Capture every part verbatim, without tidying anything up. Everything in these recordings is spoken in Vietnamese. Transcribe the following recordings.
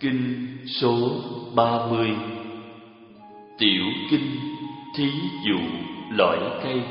Kinh số ba mươi. Tiểu kinh thí dụ lõi cây.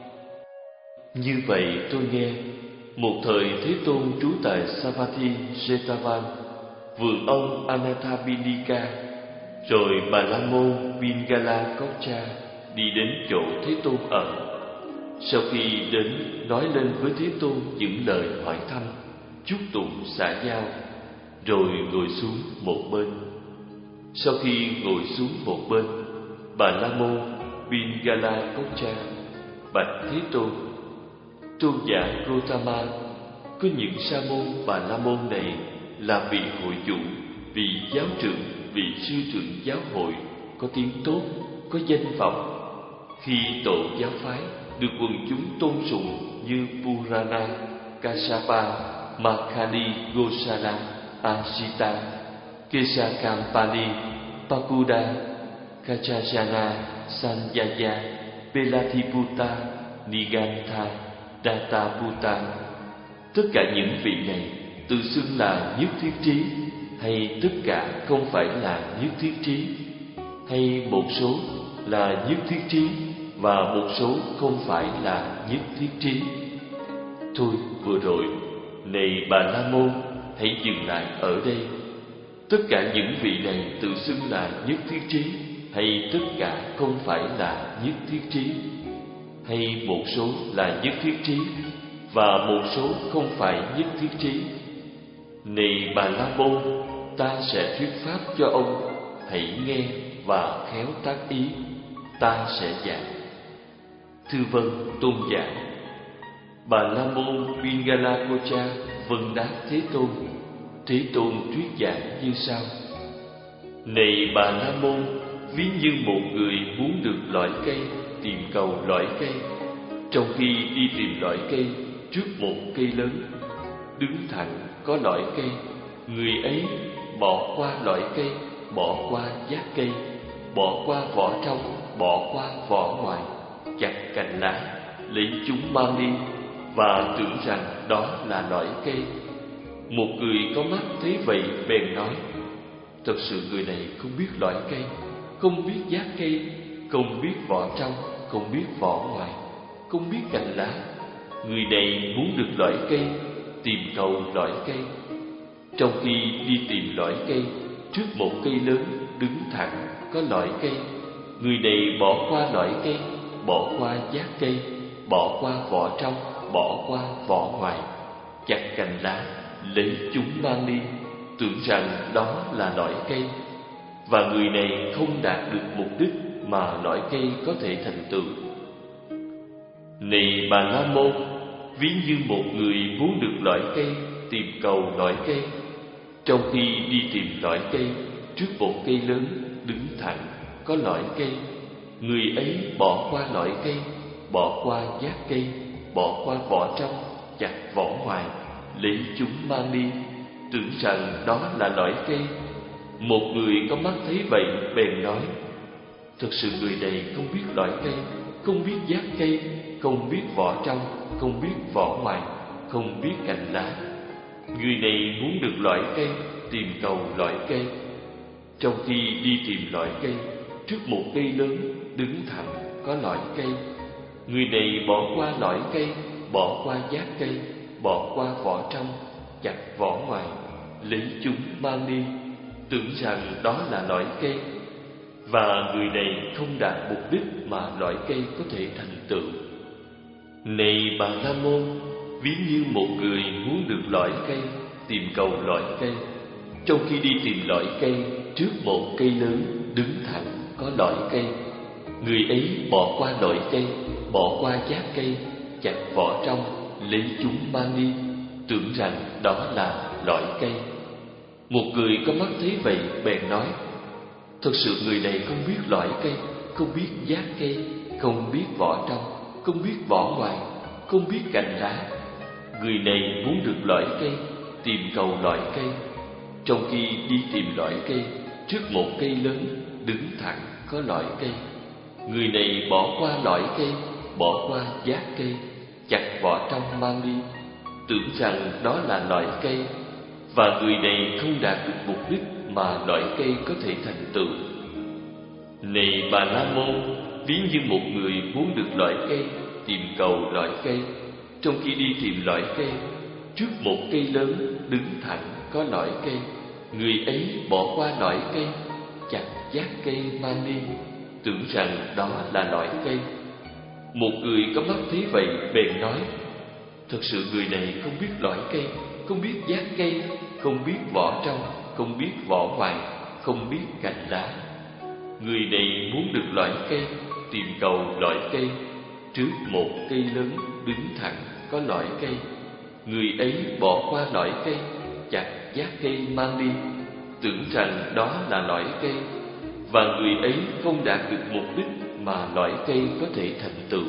Như vậy tôi nghe, một thời Thế Tôn trú tại Savatthi Jetavān, vườn ông Anathapindika, rồi Bà La Môn Pingala Cốc-cha đi đến chỗ Thế Tôn ở. Sau khi đến nói lên với Thế Tôn những lời hỏi thăm, chúc tụng xã giao, rồi ngồi xuống một bên. Sau khi ngồi xuống một bên, Bà La Môn Pingala Cốc-cha bạch Thế Tôn: Tôn giả Gotama, có những sa môn Bà La Môn này là vị hội chủ, vị giáo trưởng, vị sư trưởng giáo hội, có tiếng tốt, có danh vọng. Khi tổ giáo phái được quần chúng tôn sùng như Purana, Kassapa, Makhali Gosala, Asita, Kesakampali, Pakuda, Kachajana, Sanjaya, Pelatiputta, Nigantha, Dataputta, tất cả những vị này tự xưng là nhất thiết trí, hay tất cả không phải là nhất thiết trí, hay một số là nhất thiết trí và một số không phải là nhất thiết trí. Thôi vừa rồi, này Bà La Môn, hãy dừng lại ở đây. Tất cả những vị này tự xưng là nhất thiết trí, hay tất cả không phải là nhất thiết trí, hay một số là nhất thiết trí và một số không phải nhất thiết trí. Này Bà La Môn, ta sẽ thuyết pháp cho ông, hãy nghe và khéo tác ý, ta sẽ giảng. Thưa vâng, tôn giả. Bà La Môn Pingala Cốc-cha vâng đáp Thế Tôn. Thế Tôn thuyết giảng như sau: Này Bà La Môn, ví như một người muốn được lõi cây, tìm cầu lõi cây. Trong khi đi tìm lõi cây trước một cây lớn, đứng thẳng có lõi cây, người ấy bỏ qua lõi cây, bỏ qua giác cây, bỏ qua vỏ trong, bỏ qua vỏ ngoài, chặt cành lá, lấy chúng mang đi và tưởng rằng đó là lõi cây. Một người có mắt thấy vậy bèn nói: Thật sự người này không biết lõi cây, không biết giác cây, không biết vỏ trong, không biết vỏ ngoài, không biết cành lá. Người này muốn được lõi cây, tìm cầu lõi cây. Trong khi đi tìm lõi cây trước một cây lớn đứng thẳng có lõi cây, người này bỏ qua lõi cây, bỏ qua giác cây, bỏ qua vỏ trong, bỏ qua vỏ ngoài, chặt cành lá, lấy chúng mang đi, tưởng rằng đó là lõi cây. Và người này không đạt được mục đích mà lõi cây có thể thành tựu. Này Bà La Môn, ví như một người muốn được lõi cây, tìm cầu lõi cây. Trong khi đi tìm lõi cây trước một cây lớn đứng thẳng có lõi cây, người ấy bỏ qua lõi cây, bỏ qua giác cây, bỏ qua vỏ trong, chặt vỏ ngoài, lấy chúng mang đi, tưởng rằng đó là lõi cây. Một người có mắt thấy vậy bèn nói: Thật sự người này không biết lõi cây, không biết giác cây, không biết vỏ trong, không biết vỏ ngoài, không biết cành lá. Người này muốn được lõi cây, tìm cầu lõi cây. Trong khi đi tìm lõi cây trước một cây lớn đứng thẳng có lõi cây, người này bỏ qua lõi cây, bỏ qua giác cây, bỏ qua vỏ trong, chặt vỏ ngoài, lấy chúng mang đi, tưởng rằng đó là lõi cây. Và người này không đạt mục đích mà lõi cây có thể thành tựu. Này Bà La Môn, ví như một người muốn được lõi cây, tìm cầu lõi cây. Trong khi đi tìm lõi cây trước một cây lớn đứng thẳng có lõi cây, người ấy bỏ qua lõi cây, bỏ qua giác cây, chặt vỏ trong, lấy chúng mang đi, tưởng rằng đó là lõi cây. Một người có mắt thấy vậy bèn nói: Thật sự người này không biết lõi cây, không biết giác cây, không biết vỏ trong, không biết vỏ ngoài, không biết cành lá. Người này muốn được lõi cây, tìm cầu lõi cây. Trong khi đi tìm lõi cây trước một cây lớn đứng thẳng có lõi cây, người này bỏ qua lõi cây, bỏ qua giác cây, chặt vỏ trong mang đi, tưởng rằng đó là lõi cây. Và người này không đạt được mục đích mà loại cây có thể thành tựu. Này Bà La Môn, ví như một người muốn được loại cây, tìm cầu loại cây. Trong khi đi tìm loại cây, trước một cây lớn đứng thẳng có loại cây, người ấy bỏ qua loại cây, chặt giác cây mang đi, tưởng rằng đó là loại cây. Một người có mắt thấy vậy bèn nói: thật sự người này không biết loại cây, không biết giác cây, không biết vỏ trong, không biết vỏ ngoài, không biết cành lá. Người này muốn được loại cây, tìm cầu loại cây, trước một cây lớn đứng thẳng có loại cây, người ấy bỏ qua loại cây, chặt giác cây mang đi, tưởng rằng đó là loại cây, và người ấy không đạt được mục đích mà loại cây có thể thành tựu.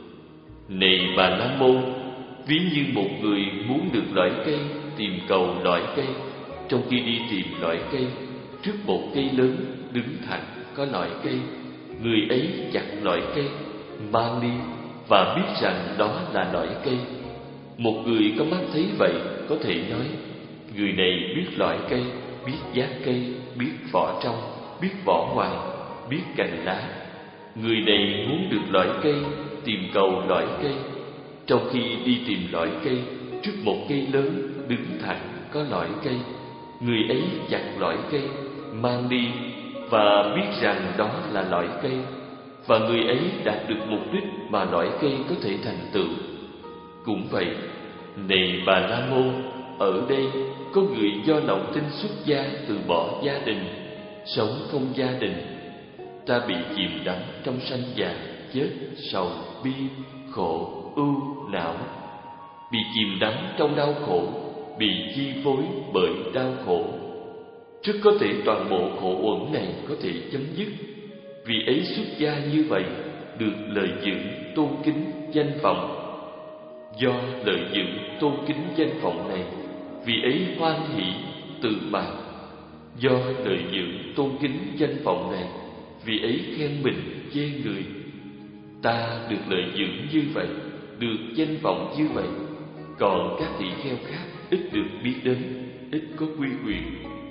Này Bà La Môn, ví như một người muốn được loại cây, tìm cầu loại cây, trong khi đi tìm loại cây, trước một cây lớn đứng thẳng có loại cây, người ấy chặt loại cây mang đi và biết rằng đó là loại cây. Một người có mắt thấy vậy có thể nói: người này biết loại cây, biết giác cây, biết vỏ trong, biết vỏ ngoài, biết cành lá. Người này muốn được loại cây, tìm cầu loại cây, trong khi đi tìm loại cây, trước một cây lớn đứng thẳng có loại cây, người ấy chặt loại cây mang đi và biết rằng đó là loại cây, và người ấy đạt được mục đích mà loại cây có thể thành tựu. Cũng vậy, này Bà La Môn, ở đây có người do lòng tin xuất gia từ bỏ gia đình, sống không gia đình. Ta bị chìm đắm trong sanh già, chết, sầu, bi, khổ, ưu, não, bị chìm đắm trong đau khổ, bị chi phối bởi đau khổ. Rất có thể toàn bộ khổ uẩn này có thể chấm dứt. Vì ấy xuất gia như vậy được lợi dưỡng tôn kính danh vọng. Do lợi dưỡng tôn kính danh vọng này, vì ấy hoan hỷ tự mãn. Do lợi dưỡng tôn kính danh vọng này, vì ấy khen mình chê người. Ta được lợi dưỡng như vậy, được danh vọng như vậy, còn các tỳ kheo khác ít được biết đến, ít có quy quyền.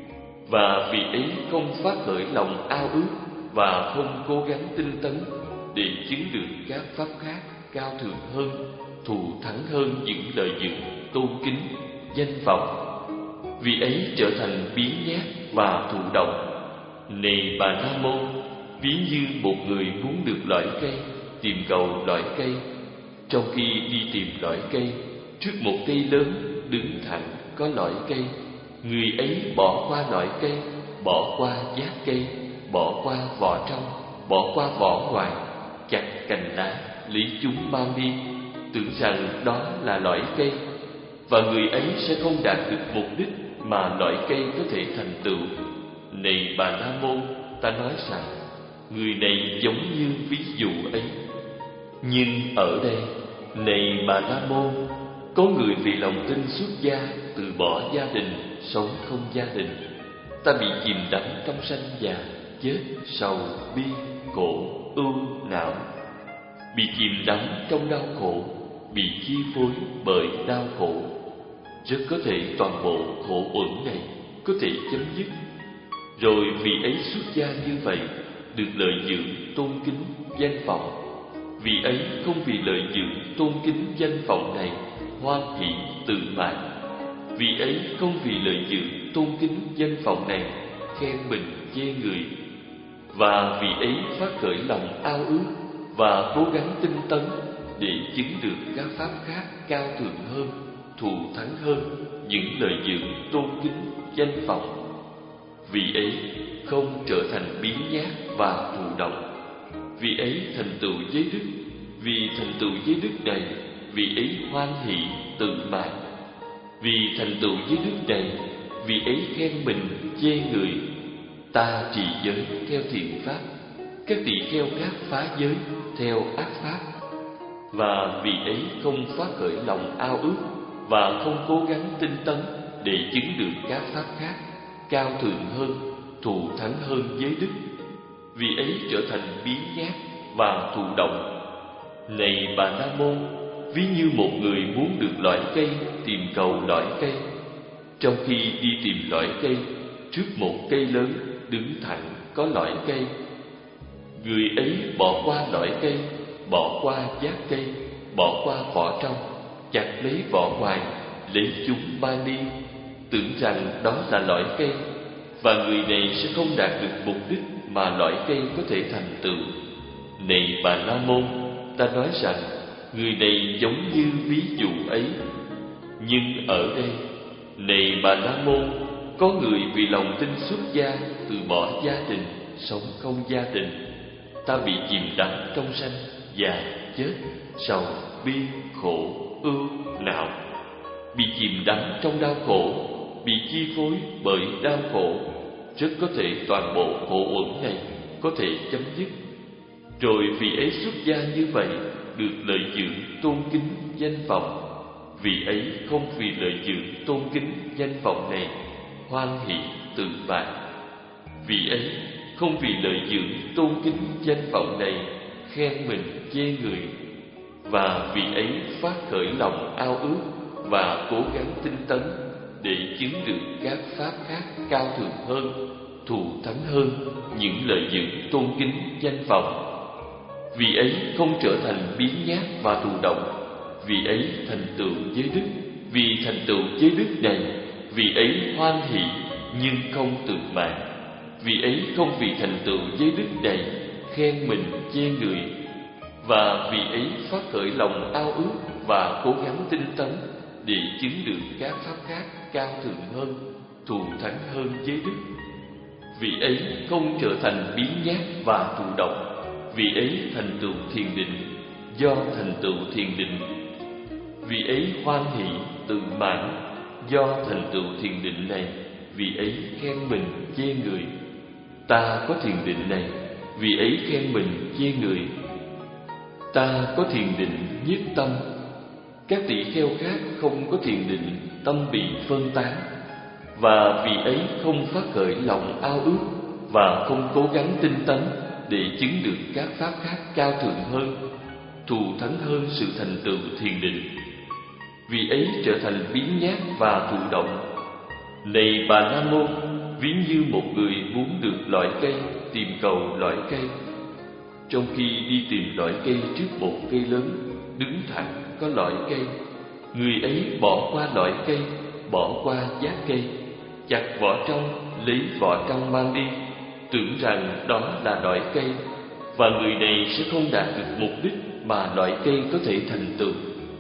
Và vì ấy không phát khởi lòng ao ước và không cố gắng tinh tấn để chứng được các pháp khác cao thượng hơn, thù thắng hơn những lợi dưỡng tôn kính danh vọng. Vì ấy trở thành biếng nhác và thụ động. Này Bà La Môn, ví như một người muốn được loại cây, tìm cầu loại cây, trong khi đi tìm loại cây, trước một cây lớn đứng thẳng có loại cây, người ấy bỏ qua loại cây, bỏ qua giác cây, bỏ qua vỏ trong, bỏ qua vỏ ngoài, chặt cành lá, lấy chúng mang đi, tưởng rằng đó là loại cây, và người ấy sẽ không đạt được mục đích mà loại cây có thể thành tựu. Này Bà La Môn, ta nói rằng người này giống như ví dụ ấy. Nhưng ở đây, này Bà La Môn, có người vì lòng tin xuất gia từ bỏ gia đình, sống không gia đình. Ta bị chìm đắm trong sanh già, chết, sầu, bi, khổ, ưu, não, bị chìm đắm trong đau khổ, bị chi phối bởi đau khổ. Rất có thể toàn bộ khổ uẩn này có thể chấm dứt. Rồi vì ấy xuất gia như vậy được lợi dưỡng tôn kính danh vọng. Vì ấy không vì lợi dưỡng tôn kính danh vọng này hoan hỷ tự mãn. Vì ấy không vì lợi dưỡng tôn kính danh vọng này khen mình chê người. Và vì ấy phát khởi lòng ao ước và cố gắng tinh tấn để chứng được các pháp khác cao thượng hơn, thù thắng hơn những lợi dưỡng tôn kính danh vọng. Vì ấy không trở thành biếng nhác và thụ động. Vì ấy thành tựu giới đức. Vì thành tựu giới đức này, vì ấy hoan hỷ tự mãn. Vì thành tựu giới đức này, vì ấy khen mình chê người. Ta trì giới theo thiện pháp, các tỳ kheo khác phá giới theo ác pháp. Và vì ấy không phát khởi lòng ao ước và không cố gắng tinh tấn để chứng được các pháp khác cao thượng hơn, thù thắng hơn giới đức. Vì ấy trở thành biếng nhác và thụ động. Này Bà La Môn, ví như một người muốn được loại cây, tìm cầu loại cây, trong khi đi tìm loại cây, trước một cây lớn đứng thẳng có lõi cây. Người ấy bỏ qua lõi cây, bỏ qua giác cây, bỏ qua vỏ trong, chặt lấy vỏ ngoài, lấy chúng mang đi, tưởng rằng đó là lõi cây, và người này sẽ không đạt được mục đích mà lõi cây có thể thành tựu. Này Bà La Môn, ta nói rằng người này giống như ví dụ ấy. Nhưng ở đây, này Bà La Môn, có người vì lòng tin xuất gia từ bỏ gia đình, sống không gia đình. Ta bị chìm đắm trong sanh, già, chết, sầu, bi, khổ, ưu, não. Bị chìm đắm trong đau khổ, bị chi phối bởi đau khổ. Rất có thể toàn bộ khổ uẩn này có thể chấm dứt. Rồi vị ấy xuất gia như vậy được lợi dưỡng tôn kính danh vọng. Vị ấy không vì lợi dưỡng tôn kính danh vọng này hoan hỷ tự mãn. Vị ấy không vì lợi dưỡng tôn kính danh vọng này khen mình chê người. Và vị ấy phát khởi lòng ao ước và cố gắng tinh tấn để chứng được các pháp khác cao thượng hơn, thù thắng hơn những lợi dưỡng tôn kính danh vọng. Vì ấy không trở thành biếng nhác và thụ động. Vì ấy thành tựu giới đức. Vì thành tựu giới đức này, vì ấy hoan hỷ nhưng không tự mãn. Vì ấy không vì thành tựu giới đức này khen mình chê người. Và vì ấy phát khởi lòng ao ước và cố gắng tinh tấn để chứng được các pháp khác cao thượng hơn, thù thắng hơn giới đức. Vì ấy không trở thành biếng nhác và thụ động. Vì ấy thành tựu thiền định. Do thành tựu thiền định, vì ấy hoan hỷ tự mãn. Do thành tựu thiền định này, vì ấy khen mình chê người. Ta có thiền định này, vì ấy khen mình chê người. Ta có thiền định nhất tâm. Các tỷ kheo khác không có thiền định, tâm bị phân tán. Và vì ấy không phát khởi lòng ao ước và không cố gắng tinh tấn để chứng được các pháp khác cao thượng hơn, thù thắng hơn sự thành tựu thiền định. Vì ấy trở thành biếng nhác và thụ động. Này Bà La Môn, ví như một người muốn được loại cây, tìm cầu loại cây. Trong khi đi tìm loại cây trước một cây lớn đứng thẳng có loại cây, người ấy bỏ qua loại cây, bỏ qua giác cây, chặt vỏ trong, lấy vỏ trong mang đi, tưởng rằng đó là loại cây, và người này sẽ không đạt được mục đích mà loại cây có thể thành tựu.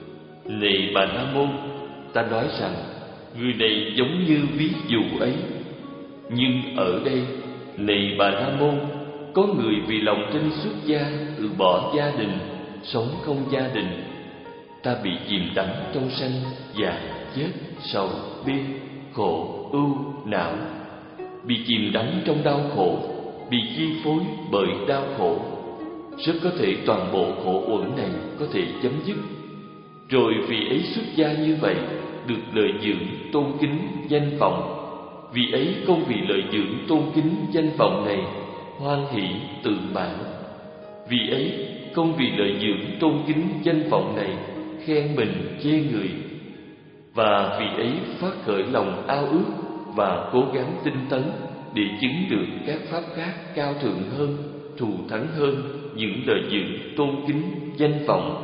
Này Bà La Môn, ta nói rằng người này giống như ví dụ ấy. Nhưng ở đây, này Bà La Môn, có người vì lòng tin xuất gia từ bỏ gia đình, sống không gia đình. Ta bị chìm đắm trong sanh, già, chết, sầu, bi, khổ, ưu, não. Bị chìm đắm trong đau khổ, bị chi phối bởi đau khổ. Rất có thể toàn bộ khổ uẩn này có thể chấm dứt. Rồi vì ấy xuất gia như vậy được lợi dưỡng tôn kính danh vọng. Vì ấy không vì lợi dưỡng tôn kính danh vọng này hoan hỷ tự mãn. Vì ấy không vì lợi dưỡng tôn kính danh vọng này khen mình chê người. Và vì ấy phát khởi lòng ao ước và cố gắng tinh tấn để chứng được các pháp khác cao thượng hơn, thù thắng hơn những lợi dưỡng tôn kính danh vọng.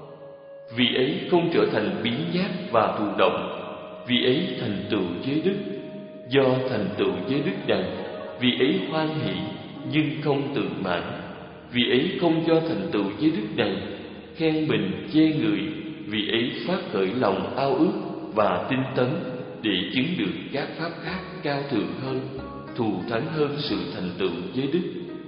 Vì ấy không trở thành biếng nhác và thụ động. Vì ấy thành tựu giới đức. Do thành tựu giới đức này, vì ấy hoan hỷ nhưng không tự mãn. Vì ấy không do thành tựu giới đức này khen mình chê người. Vì ấy phát khởi lòng ao ước và tinh tấn để chứng được các pháp khác cao thượng hơn, thù thắng hơn sự thành tựu giới đức.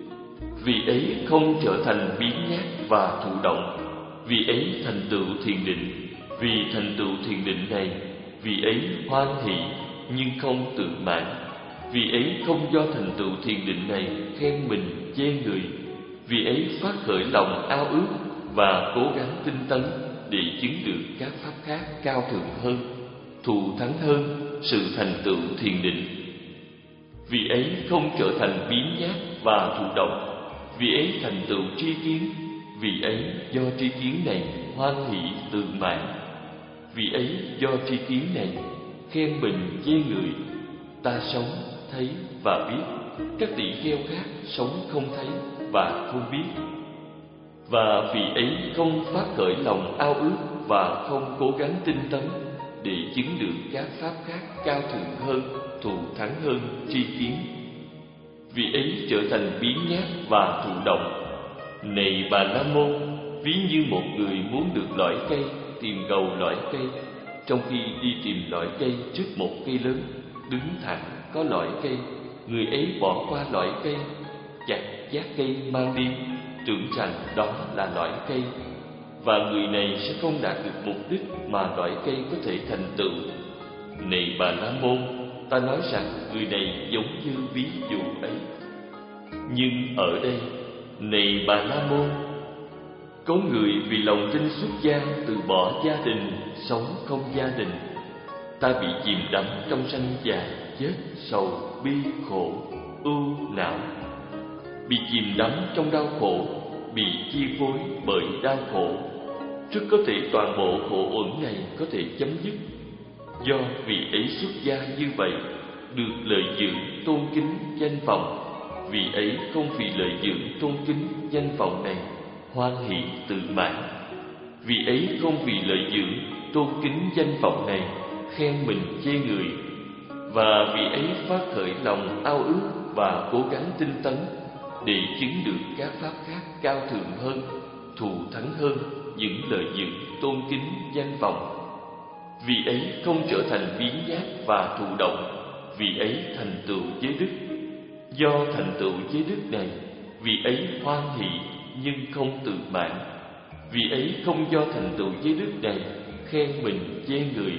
Vì ấy không trở thành biếng nhác và thụ động. Vì ấy thành tựu thiền định. Vì thành tựu thiền định này, vì ấy hoan hỷ nhưng không tự mãn. Vì ấy không do thành tựu thiền định này khen mình chê người. Vì ấy phát khởi lòng ao ước và cố gắng tinh tấn để chứng được các pháp khác cao thượng hơn, thù thắng hơn sự thành tựu thiền định. Vì ấy không trở thành biếng nhác và thụ động. Vì ấy thành tựu tri kiến. Vì ấy do tri kiến này hoan hỷ tự mãn. Vì ấy do tri kiến này khen mình chê người. Ta sống, thấy và biết, các tỳ kheo khác sống không thấy và không biết. Và vì ấy không phát khởi lòng ao ước và không cố gắng tinh tấn để chứng được các pháp khác cao thượng hơn, thù thắng hơn tri kiến. Vì ấy trở thành biếng nhác và thụ động. Này Bà La Môn, ví như một người muốn được lõi cây, tìm cầu lõi cây, trong khi đi tìm lõi cây trước một cây lớn, đứng thẳng có lõi cây, người ấy bỏ qua lõi cây, chặt giác cây mang đi, trưởng thành đó là lõi cây, và người này sẽ không đạt được mục đích mà lõi cây có thể thành tựu. Này Bà La Môn, ta nói rằng người này giống như ví dụ ấy. Nhưng ở đây, này Bà La Môn, có người vì lòng tin xuất gia từ bỏ gia đình, sống không gia đình. Ta bị chìm đắm trong sanh già, chết, sầu, bi, khổ, ưu, não. Bị chìm đắm trong đau khổ, bị chi phối bởi đau khổ. Trước có thể toàn bộ khổ uẩn này có thể chấm dứt. Do vị ấy xuất gia như vậy, được lợi dưỡng tôn kính danh vọng. Vị ấy không vì lợi dưỡng tôn kính danh vọng này hoan hỷ tự mãn. Vị ấy không vì lợi dưỡng tôn kính danh vọng này khen mình chê người. Và vị ấy phát khởi lòng ao ước và cố gắng tinh tấn để chứng được các pháp khác cao thượng hơn, thù thắng hơn những lợi dưỡng tôn kính danh vọng. Vị ấy không trở thành biếng nhác và thụ động. Vị ấy thành tựu giới đức. Do thành tựu giới đức này, vị ấy hoan hỷ nhưng không tự mãn. Vị ấy không do thành tựu giới đức này khen mình chê người.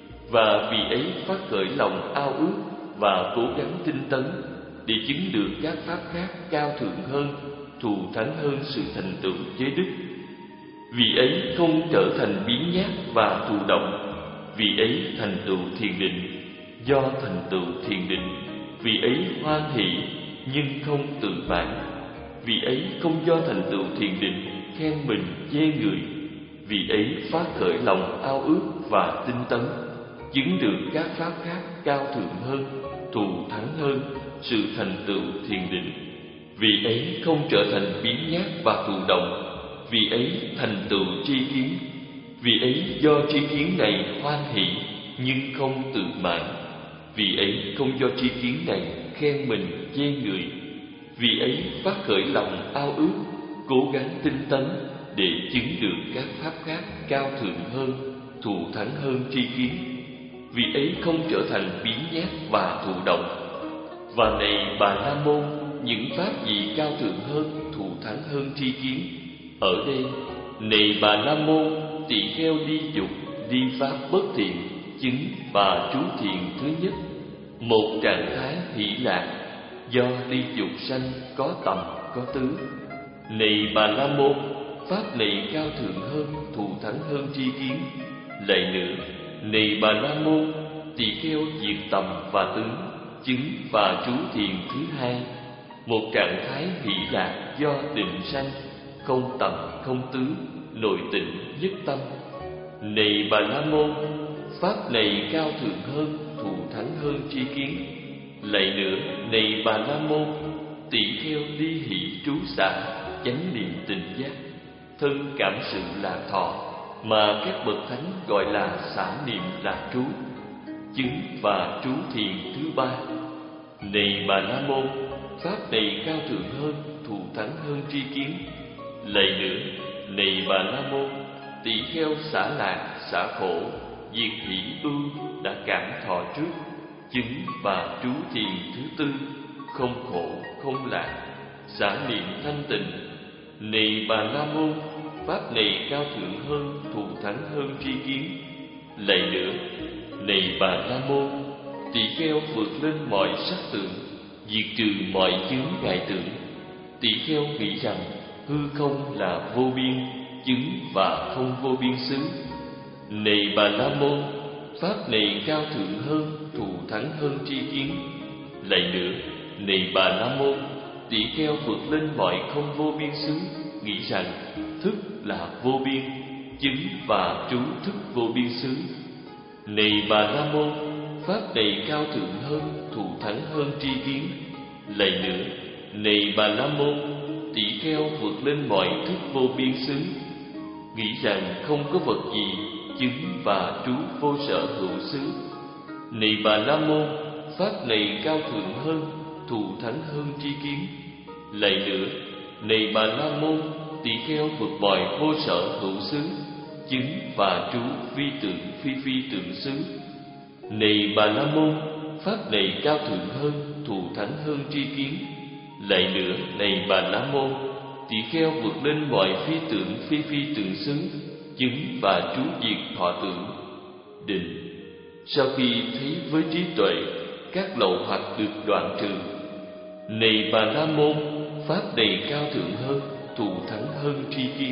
Và vị ấy phát khởi lòng ao ước và cố gắng tinh tấn để chứng được các pháp khác cao thượng hơn, thù thắng hơn sự thành tựu giới đức. Vị ấy không trở thành biếng nhác và thụ động. Vị ấy thành tựu thiền định. Do thành tựu thiền định, vị ấy hoan hỷ nhưng không tự mãn. Vị ấy không do thành tựu thiền định khen mình chê người. Vị ấy phát khởi lòng ao ước và tinh tấn, chứng được các pháp khác cao thượng hơn, thù thắng hơn sự thành tựu thiền định. Vị ấy không trở thành biếng nhác và thụ động. Vị ấy thành tựu tri kiến. Vị ấy do tri kiến này hoan hỷ nhưng không tự mãn. Vị ấy không do tri kiến này khen mình chê người. Vị ấy phát khởi lòng ao ước, cố gắng tinh tấn để chứng được các pháp khác cao thượng hơn, thù thắng hơn tri kiến. Vị ấy không trở thành biếng nhác và thụ động. Và này Bà La Môn, những pháp gì cao thượng hơn, thù thắng hơn tri kiến? Ở đây, này Bà La Môn, tỳ kheo ly dục, ly pháp bất thiện, chứng và trú thiền thứ nhất, một trạng thái hỷ lạc, do ly dục sanh có tầm có tứ. Này Bà La Môn, pháp này cao thượng hơn, thù thắng hơn tri kiến. Lại nữa, này Bà La Môn, tỳ kheo diệt tầm và tứ, chứng và trú thiền thứ hai, một trạng thái hỷ lạc do định sanh, không tầm không tứ, nội tịnh nhất tâm. Này Bà La Môn, pháp này cao thượng hơn, thù thắng hơn tri kiến. Lại nữa, này Bà La Môn, tỳ kheo ly hỷ trú xả, chánh niệm tỉnh giác, thân cảm sự là thọ, mà các bậc thánh gọi là xả niệm là trú, chứng và trú thiền thứ ba. Này Bà La Môn, pháp này cao thượng hơn, thù thắng hơn tri kiến. Lại nữa, này Bà La Môn, tỳ kheo xả lạc, xả khổ, diệt hỷ ưu đã cảm thọ trước, chứng và trú thiền thứ tư, không khổ không lạc, xả niệm thanh tịnh. Này Bà La Môn, pháp này cao thượng hơn, thù thắng hơn tri kiến. Lại nữa, này Bà La Môn, tỳ kheo vượt lên mọi sắc tượng, diệt trừ mọi chướng ngại tưởng. Tỳ kheo nghĩ rằng hư không là vô biên, chứng và không vô biên xứ. Này Bà La Môn, pháp này cao thượng hơn, thù thắng hơn tri kiến. Lại nữa, này Bà La Môn, tỳ kheo vượt lên mọi không vô biên xứ, nghĩ rằng thức là vô biên, chứng và trú thức vô biên xứ. Này Bà La Môn, pháp này cao thượng hơn, thù thắng hơn tri kiến. Lại nữa, này Bà La Môn, tỷ kheo vượt lên mọi thức vô biên xứ, nghĩ rằng không có vật gì chứng và trú vô sở hữu xứ. Này Bà La Môn, pháp này cao thượng hơn, thù thắng hơn tri kiến. Lại nữa, này Bà La Môn, tỷ kheo vượt mọi vô sở hữu xứ, chứng và trú phi tượng phi phi tượng xứ. Này Bà La Môn, pháp này cao thượng hơn, thù thắng hơn tri kiến. Lại nữa, này Bà La Môn, tỷ kheo vượt lên mọi phi tượng phi phi tượng xứ, chứng và trú diệt thọ tưởng. Định. Sau khi thấy với trí tuệ các lậu hoặc được đoạn trừ. Này Bà La Môn, pháp này cao thượng hơn, thù thắng hơn tri kiến.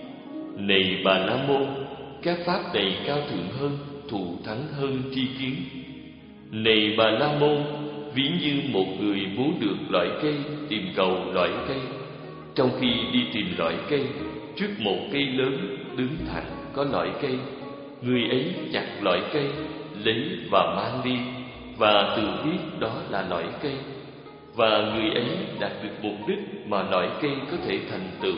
Này Bà La Môn, các pháp này cao thượng hơn, thù thắng hơn tri kiến. Này Bà La Môn, ví như một người muốn được loại cây, tìm cầu loại cây. Trong khi đi tìm loại cây, trước một cây lớn đứng thẳng có loại cây, người ấy chặt loại cây, lấy và mang đi, và tự biết đó là loại cây, và người ấy đạt được mục đích mà loại cây có thể thành tựu.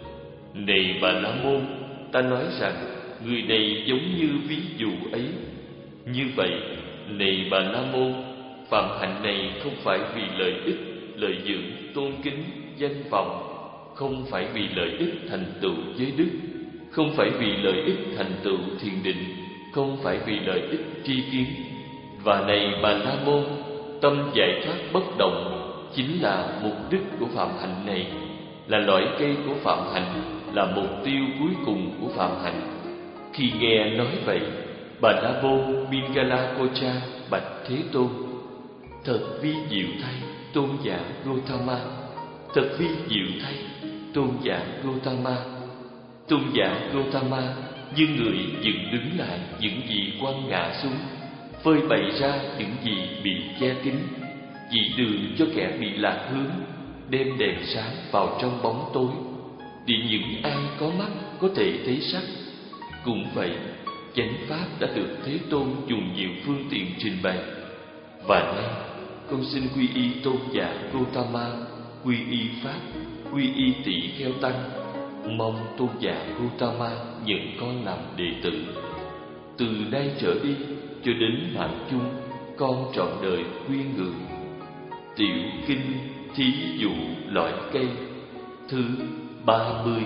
Này Bà La Môn, ta nói rằng người này giống như ví dụ ấy. Như vậy, này Bà La Môn, phạm hạnh này không phải vì lợi ích, lợi dưỡng, tôn kính, danh vọng, không phải vì lợi ích thành tựu giới đức, không phải vì lợi ích thành tựu thiền định, không phải vì lợi ích tri kiến. Và này Bà La Môn, tâm giải thoát bất động chính là mục đích của phạm hạnh này, là loại cây của phạm hạnh, là mục tiêu cuối cùng của phạm hạnh. Khi nghe nói vậy, Bà La Môn Mingala-Cocha bạch Thế Tôn: Thật vi diệu thay, tôn giả Gotama! Thật vi diệu thay, tôn giả Gotama! Tôn giả Gotama như người dựng đứng lại những gì quăng ngã xuống, phơi bày ra những gì bị che kín, chỉ đường cho kẻ bị lạc hướng, đem đèn sáng vào trong bóng tối, để những ai có mắt có thể thấy sắc. Cũng vậy, chánh pháp đã được Thế Tôn dùng nhiều phương tiện trình bày. Và nay, con xin quy y tôn giả Gotama, quy y pháp, quy y tỷ kheo tăng, mong tôn giả Gotama nhận con làm đệ tử. Từ nay trở đi cho đến mạng chung, con trọn đời khuyên người. Tiểu kinh thí dụ loại cây thứ ba mươi.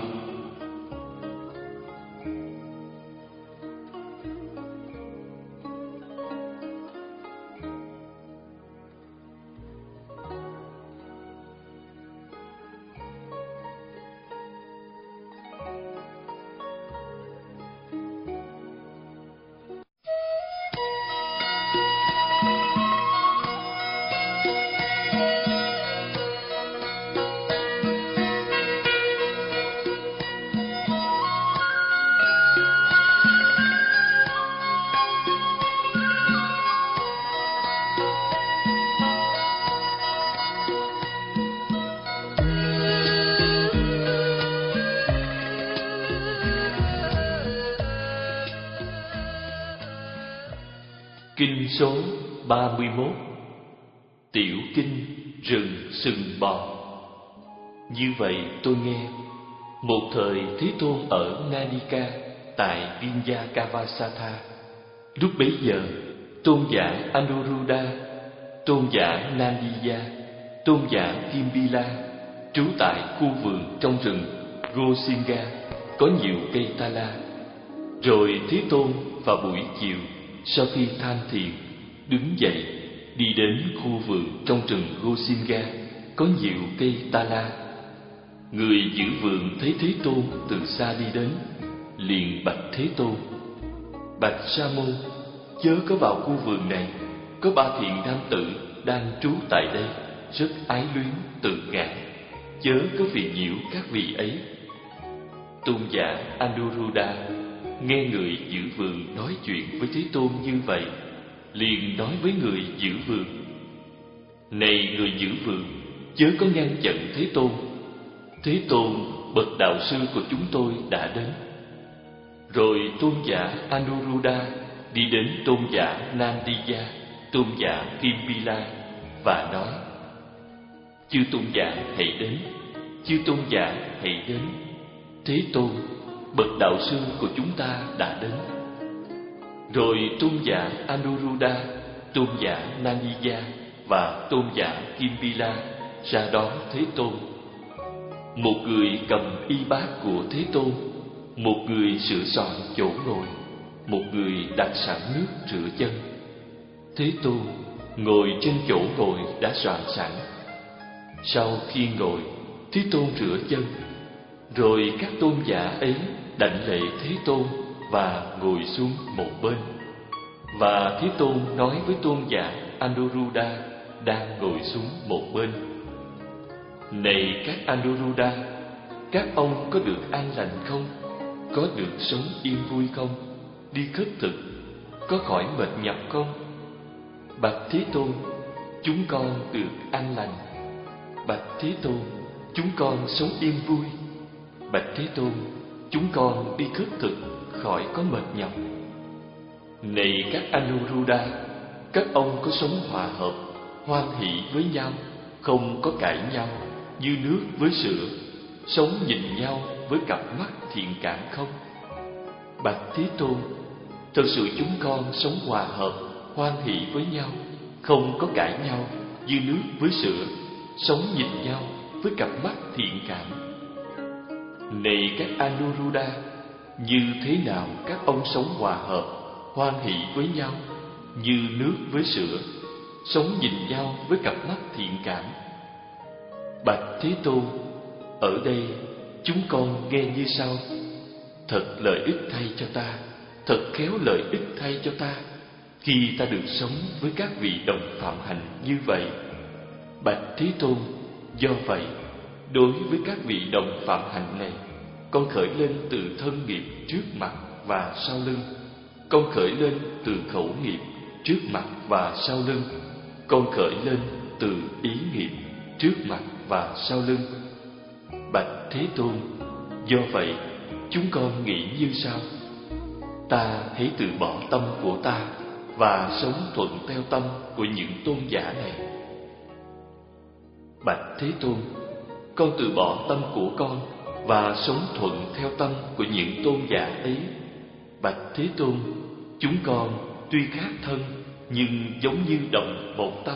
Kinh số ba mươi mốt. Tiểu kinh rừng sừng bò. Như vậy tôi nghe, một thời Thế Tôn ở Nanika tại Vinyakavasatha. Lúc bấy giờ, tôn giả Anuruddha, tôn giả Nandiya, tôn giả Kimbila trú tại khu vườn trong rừng Gosinga có nhiều cây tala. Rồi Thế Tôn vào buổi chiều, sau khi tham thiền, đứng dậy đi đến khu vườn trong rừng Gosinga có nhiều cây tala. Người giữ vườn thấy Thế Tôn từ xa đi đến, liền bạch Thế Tôn: Bạch Sa Môn, chớ có vào khu vườn này, có ba thiện nam tử đang trú tại đây, rất ái luyến tự ngã, chớ có phiền nhiễu các vị ấy. Tôn giả Anuruddha nghe người giữ vườn nói chuyện với Thế Tôn như vậy, liền nói với người giữ vườn: Này người giữ vườn, chớ có ngăn chặn Thế Tôn. Thế Tôn, bậc đạo sư của chúng tôi đã đến. Rồi tôn giả Anuruddha đi đến tôn giả Nandiya, tôn giả Kimbila và nói: chư tôn giả hãy đến, chư tôn giả hãy đến. Thế Tôn, bậc đạo sư của chúng ta đã đến. Rồi tôn giả Anuruddha, tôn giả Naniya và tôn giả Kimbila ra đón Thế Tôn. Một người cầm y bát của Thế Tôn, một người sửa soạn chỗ ngồi, một người đặt sẵn nước rửa chân. Thế Tôn ngồi trên chỗ ngồi đã soạn sẵn. Sau khi ngồi, Thế Tôn rửa chân, rồi các tôn giả ấy đảnh lễ Thế Tôn và ngồi xuống một bên. Và Thế Tôn nói với tôn giả Anuruddha đang ngồi xuống một bên: này các Anuruddha, các ông có được an lành không? Có được sống yên vui không? Đi khất thực, có khỏi mệt nhọc không? Bạch Thế Tôn, chúng con được an lành. Bạch Thế Tôn, chúng con sống yên vui. Bạch Thế Tôn, chúng con đi khất thực, khỏi có mệt nhọc. Này các Anuruddha, các ông có sống hòa hợp, hoan hỷ với nhau, không có cãi nhau, như nước với sữa, sống nhìn nhau với cặp mắt thiện cảm không? Bạch Thế Tôn, thật sự chúng con sống hòa hợp, hoan hỷ với nhau, không có cãi nhau, như nước với sữa, sống nhìn nhau với cặp mắt thiện cảm. Này các Anuruddha, như thế nào các ông sống hòa hợp, hoan hỷ với nhau, như nước với sữa, sống nhìn nhau với cặp mắt thiện cảm? Bạch Thế Tôn, ở đây chúng con nghe như sau: thật lợi ích thay cho ta, thật khéo lợi ích thay cho ta, khi ta được sống với các vị đồng phạm hành như vậy. Bạch Thế Tôn, do vậy, đối với các vị đồng phạm hành này, con khởi lên từ thân nghiệp trước mặt và sau lưng. Con khởi lên từ khẩu nghiệp trước mặt và sau lưng. Con khởi lên từ ý nghiệp trước mặt và sau lưng. Bạch Thế Tôn, do vậy, chúng con nghĩ như sau: ta hãy từ bỏ tâm của ta và sống thuận theo tâm của những tôn giả này. Bạch Thế Tôn, con từ bỏ tâm của con và sống thuận theo tâm của những tôn giả ấy. Bạch Thế Tôn, chúng con tuy khác thân nhưng giống như đồng một tâm.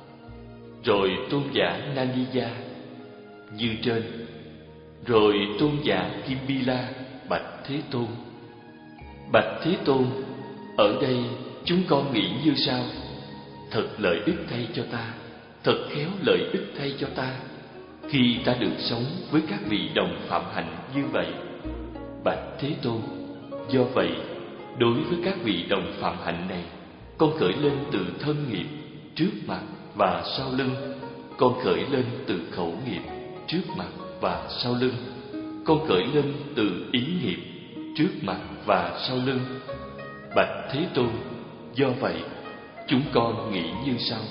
Rồi tôn giả Naniya như trên. Rồi tôn giả Kimbila bạch Thế Tôn: bạch Thế Tôn, ở đây chúng con nghĩ như sau: thật lợi ích thay cho ta, thật khéo lợi ích thay cho ta, khi ta được sống với các vị đồng phạm hành như vậy. Bạch Thế Tôn, do vậy, đối với các vị đồng phạm hạnh này, con khởi lên từ thân nghiệp trước mặt và sau lưng. Con khởi lên từ khẩu nghiệp trước mặt và sau lưng. Con khởi lên từ ý nghiệp trước mặt và sau lưng. Bạch Thế Tôn, do vậy, chúng con nghĩ như sau: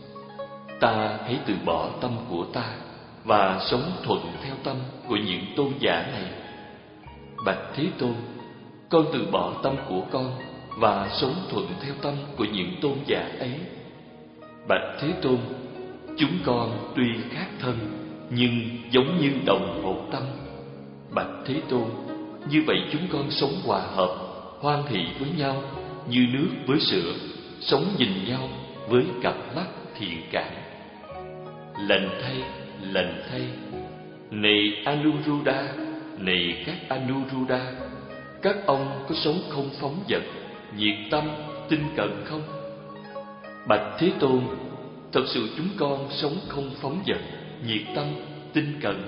ta hãy từ bỏ tâm của ta và sống thuận theo tâm của những tôn giả này. Bạch Thế Tôn, con từ bỏ tâm của con và sống thuận theo tâm của những tôn giả ấy. Bạch Thế Tôn, chúng con tuy khác thân nhưng giống như đồng một tâm. Bạch Thế Tôn, như vậy chúng con sống hòa hợp, hoan hỷ với nhau, như nước với sữa, sống nhìn nhau với cặp mắt thiện cảm. Lành thay, lành thay. Này Anuruddha, này các Anuruddha, các ông có sống không phóng dật, nhiệt tâm, tinh cận không? Bạch Thế Tôn, thật sự chúng con sống không phóng dật, nhiệt tâm, tinh cận.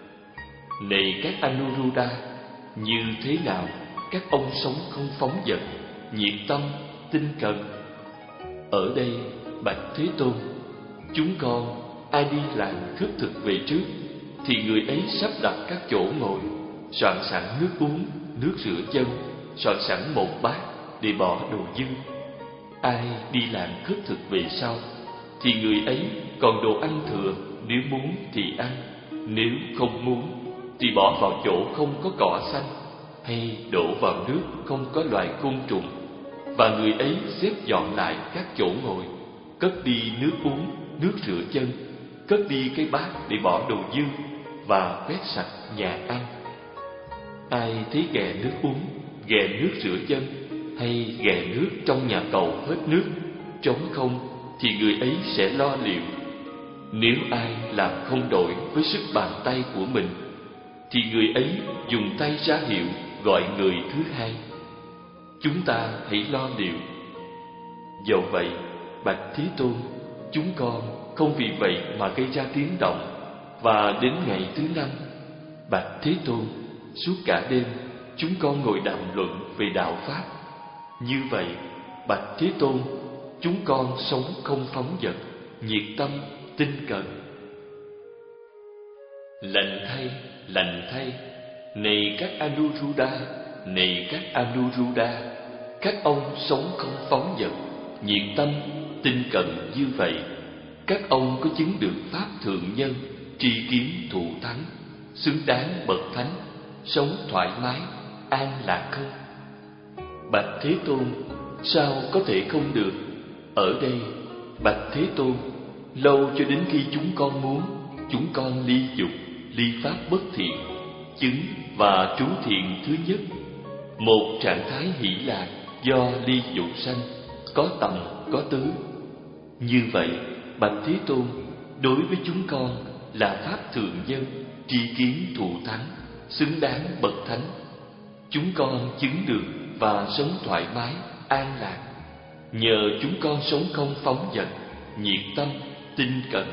Này các Anuruddha, như thế nào các ông sống không phóng dật, nhiệt tâm, tinh cận? Ở đây, bạch Thế Tôn, chúng con ai đi làm khất thực về trước, thì người ấy sắp đặt các chỗ ngồi, soạn sẵn nước uống, nước rửa chân, soạn sẵn một bát để bỏ đồ dư. Ai đi làm khất thực về sau, thì người ấy còn đồ ăn thừa, nếu muốn thì ăn, nếu không muốn thì bỏ vào chỗ không có cỏ xanh, hay đổ vào nước không có loài côn trùng. Và người ấy xếp dọn lại các chỗ ngồi, cất đi nước uống, nước rửa chân, cất đi cái bát để bỏ đồ dư và quét sạch nhà ăn. Ai thấy ghè nước uống, ghè nước rửa chân hay ghè nước trong nhà cầu hết nước, trống không, thì người ấy sẽ lo liệu. Nếu ai làm không đổi với sức bàn tay của mình, thì người ấy dùng tay ra hiệu gọi người thứ hai. Chúng ta hãy lo liệu. Dẫu vậy, bạch Thế Tôn, chúng con không vì vậy mà gây ra tiếng động. Và đến ngày thứ năm, bạch Thế Tôn, suốt cả đêm chúng con ngồi đàm luận về đạo pháp. Như vậy, bạch Thế Tôn, chúng con sống không phóng dật, nhiệt tâm, tinh cận. Lành thay, lành thay, này các Anuruddha, này các Anuruddha, các ông sống không phóng dật, nhiệt tâm, tinh cận như vậy. Các ông có chứng được pháp thượng nhân, tri kiến thụ thắng, xứng đáng bậc thánh, sống thoải mái, an lạc không? Bạch Thế Tôn, sao có thể không được? Ở đây, bạch Thế Tôn, lâu cho đến khi chúng con muốn, chúng con ly dục, ly pháp bất thiện, chứng và trú thiện thứ nhất. Một trạng thái hỷ lạc do ly dục sanh, có tầm, có tứ. Như vậy, bạch Thế Tôn, đối với chúng con là pháp thượng nhân, tri kiến thụ thắng, xứng đáng bậc thánh. Chúng con chứng được và sống thoải mái, an lạc, nhờ chúng con sống không phóng dật, nhiệt tâm, tinh cận.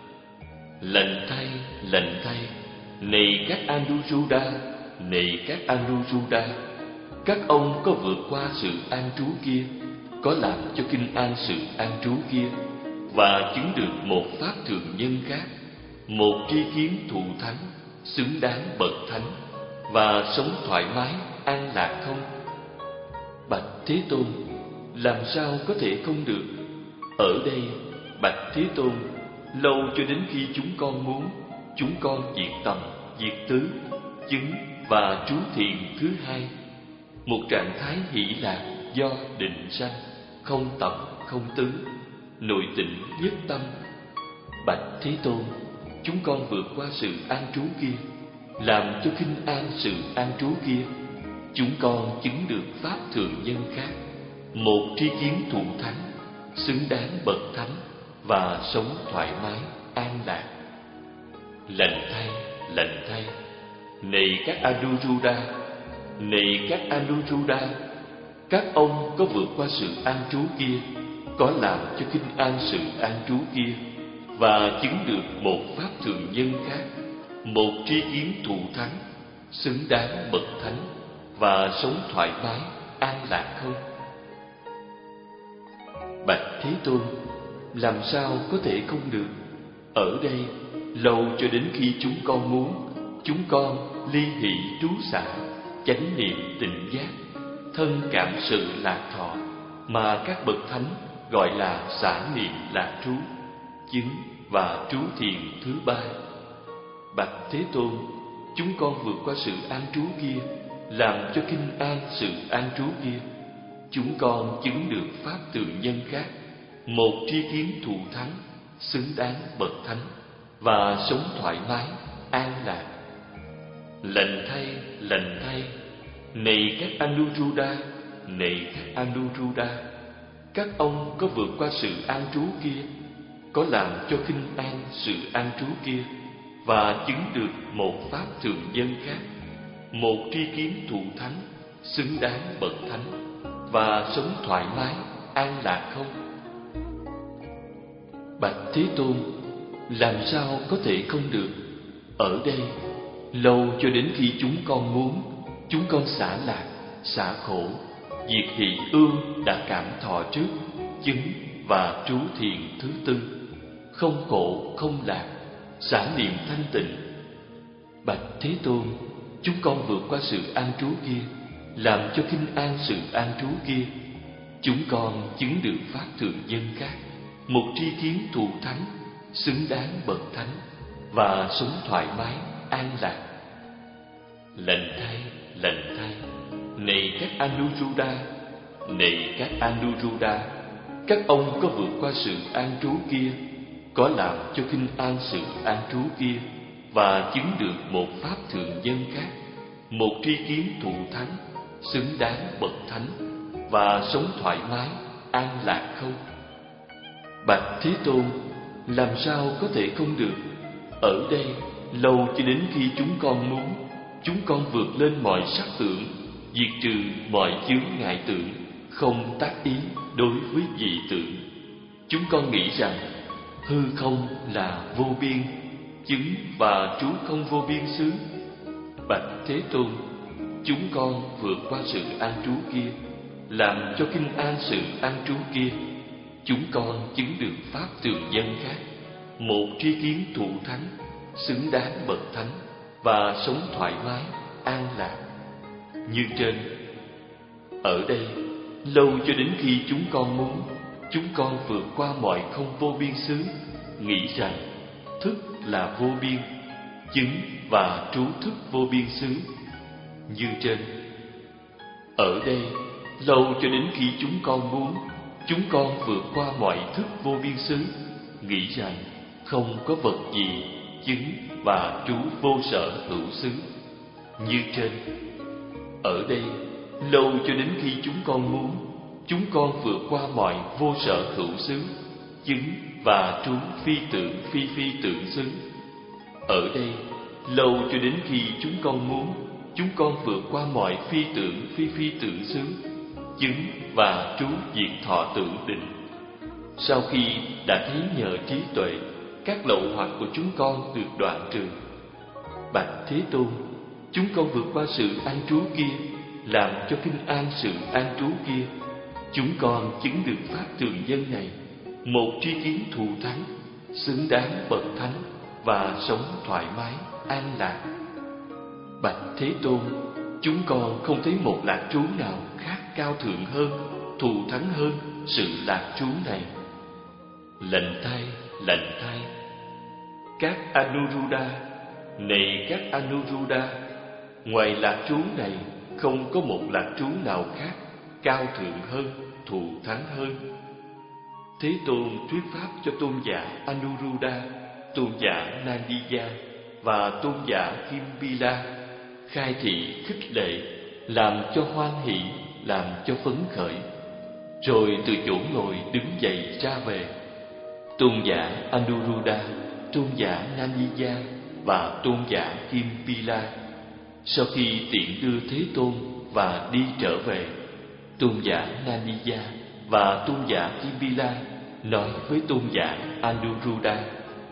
Lành thay, lành thay, này các Anuruddha, này các Anuruddha, các ông có vượt qua sự an trú kia, có làm cho kinh an sự an trú kia, và chứng được một pháp thượng nhân khác, một tri kiến thụ thắng, xứng đáng bậc thánh, và sống thoải mái, an lạc không? Bạch Thế Tôn, làm sao có thể không được? Ở đây, bạch Thế Tôn, lâu cho đến khi chúng con muốn, chúng con diệt tầm, diệt tứ, chứng và trú thiện thứ hai. Một trạng thái hỷ lạc do định sanh, không tầm, không tứ, nội tịnh nhất tâm. Bạch Thế Tôn, chúng con vượt qua sự an trú kia, làm cho kinh an sự an trú kia. Chúng con chứng được pháp thượng nhân khác, một tri kiến thụ thắng, xứng đáng bậc thánh, và sống thoải mái, an lạc. Lành thay, lành thay, này các Anuruddha, này các Anuruddha, các ông có vượt qua sự an trú kia, có làm cho kinh an sự an trú kia, và chứng được một pháp thượng nhân khác, một tri kiến thụ thắng, xứng đáng bậc thánh, và sống thoải mái, an lạc không? Bạch Thế Tôn, làm sao có thể không được? Ở đây, lâu cho đến khi chúng con muốn, chúng con ly hỷ trú xả, chánh niệm tịnh giác, thân cảm sự lạc thọ, mà các bậc thánh gọi là xả niệm lạc trú, chứng và trú thiền thứ ba. Bạch Thế Tôn, chúng con vượt qua sự an trú kia, làm cho kinh an sự an trú kia. Chúng con chứng được pháp thượng nhân khác, một tri kiến thụ thắng, xứng đáng bậc thánh, và sống thoải mái, an lạc. Lành thay, lành thay, này các Anuruddha, này các Anuruddha, các ông có vượt qua sự an trú kia, có làm cho kinh an sự an trú kia, và chứng được một pháp thượng nhân khác, một tri kiến thụ thắng, xứng đáng bậc thánh, và sống thoải mái, an lạc không? Bạch Thế Tôn, làm sao có thể không được? Ở đây, lâu cho đến khi chúng con muốn, chúng con xả lạc, xả khổ, diệt hỷ ương đã cảm thọ trước, chứng và trú thiền thứ tư, không khổ, không lạc, xả niệm thanh tịnh. Bạch Thế Tôn, chúng con vượt qua sự an trú kia, làm cho kinh an sự an trú kia. Chúng con chứng được pháp thượng nhân khác, một tri kiến thụ thắng, xứng đáng bậc thánh, và sống thoải mái, an lạc. Lành thay, lành thay, này các Anuruddha, này các Anuruddha, các ông có vượt qua sự an trú kia, có làm cho khinh an sự an trú kia, và chứng được một pháp thượng nhân khác, một tri kiến thù thắng, xứng đáng bậc thánh, và sống thoải mái, an lạc không? Bạch Thế Tôn, làm sao có thể không được? Ở đây, lâu cho đến khi chúng con muốn, chúng con vượt lên mọi sắc tưởng, diệt trừ mọi chướng ngại tưởng, không tác ý đối với dị tưởng. Chúng con nghĩ rằng hư không là vô biên, chứng và trú không vô biên xứ. Bạch Thế Tôn, chúng con vượt qua sự an trú kia, làm cho kinh an sự an trú kia. Chúng con chứng được pháp tường dân khác, một tri kiến thù thắng, xứng đáng bậc thánh, và sống thoải mái, an lạc như trên. Ở đây, lâu cho đến khi chúng con muốn, chúng con vượt qua mọi không vô biên xứ, nghĩ rằng thức là vô biên, chứng và trú thức vô biên xứ như trên. Ở đây, lâu cho đến khi chúng con muốn, chúng con vượt qua mọi thức vô biên xứ, nghĩ rằng không có vật gì chứng và trú vô sở hữu xứ như trên. Ở đây, lâu cho đến khi chúng con muốn, chúng con vượt qua mọi vô sở hữu xứ, chứng và trú phi tưởng phi phi tưởng xứ. Ở đây, lâu cho đến khi chúng con muốn, chúng con vượt qua mọi phi tưởng phi phi tưởng xứ, chứng và trú diệt thọ tưởng định. Sau khi đã thấy nhờ trí tuệ, các lậu hoặc của chúng con được đoạn trừ. Bạch Thế Tôn, chúng con vượt qua sự an trú kia, làm cho kinh an sự an trú kia. Chúng con chứng được pháp tường dân này, một tri kiến thù thắng, xứng đáng bậc thánh, và sống thoải mái, an lạc. Bạch Thế Tôn, chúng con không thấy một lạc trú nào khác cao thượng hơn, thù thắng hơn sự lạc trú này. Lành thay, lành thay, các Anuruddha, này các Anuruddha, ngoài lạc trú này không có một lạc trú nào khác cao thượng hơn, thù thắng hơn. Thế Tôn thuyết pháp cho tôn giả Anuruddha, tôn giả Nandiya và tôn giả Kimpila, khai thị khích lệ, làm cho hoan hỷ, làm cho phấn khởi, rồi từ chỗ ngồi đứng dậy ra về. Tôn giả Anuruddha, tôn giả Nandiya và tôn giả Kimpila sau khi tiện đưa Thế Tôn và đi trở về, tôn giả Nandiya và tôn giả Kimpila nói với tôn giả Anuruddha: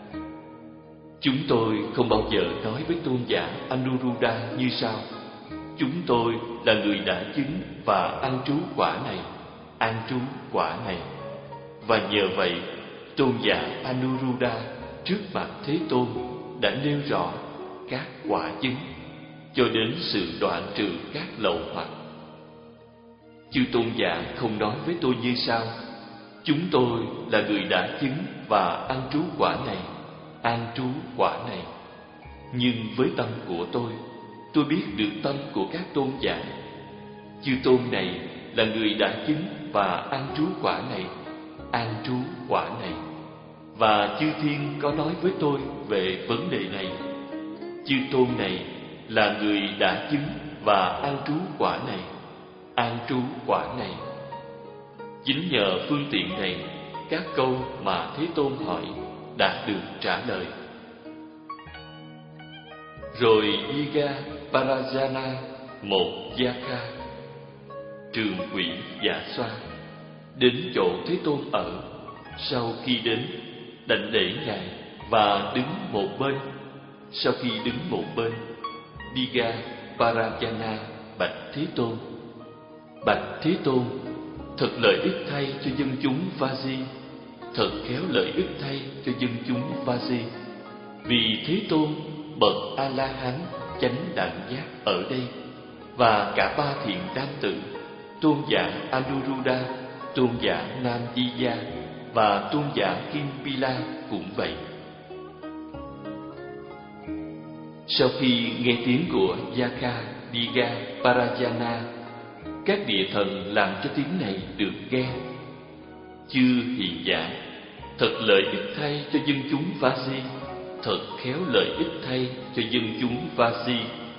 chúng tôi không bao giờ nói với tôn giả Anuruddha như sau: chúng tôi là người đã chứng và ăn trú quả này, ăn trú quả này. Và nhờ vậy, tôn giả Anuruddha trước mặt Thế Tôn đã nêu rõ các quả chứng, cho đến sự đoạn trừ các lậu hoặc. Chư tôn giả không nói với tôi như sau: chúng tôi là người đã chứng và ăn trú quả này, an trú quả này. Nhưng với tâm của tôi, tôi biết được tâm của các tôn giả. Chư tôn này là người đã chứng và ăn trú quả này, an trú quả này. Và chư thiên có nói với tôi về vấn đề này. Chư tôn này là người đã chứng và an trú quả này, an trú quả này. Chính nhờ phương tiện này, các câu mà Thế Tôn hỏi đã được trả lời. Rồi Diga Parajana, một Yaka, trường quỷ dạ xoa, đến chỗ Thế Tôn ở. Sau khi đến, đảnh lễ ngài và đứng một bên. Sau khi đứng một bên, Diga Parajana bạch Thế Tôn: bạch Thế Tôn, thật lợi ích thay cho dân chúng Vaji, thật khéo lợi ích thay cho dân chúng Vaji. Vì Thế Tôn bậc A La Hán chánh đẳng giác ở đây, và cả ba thiện nam tử, tôn giả Anuruddha, tôn giả Nandiya và tôn giả Kimpila cũng vậy. Sau khi nghe tiếng của Yaka, Diga, Parajana, các địa thần làm cho tiếng này được nghe. Chư hiền giả, thật lợi ích thay cho dân chúng Va-si, thật khéo lợi ích thay cho dân chúng Va-si.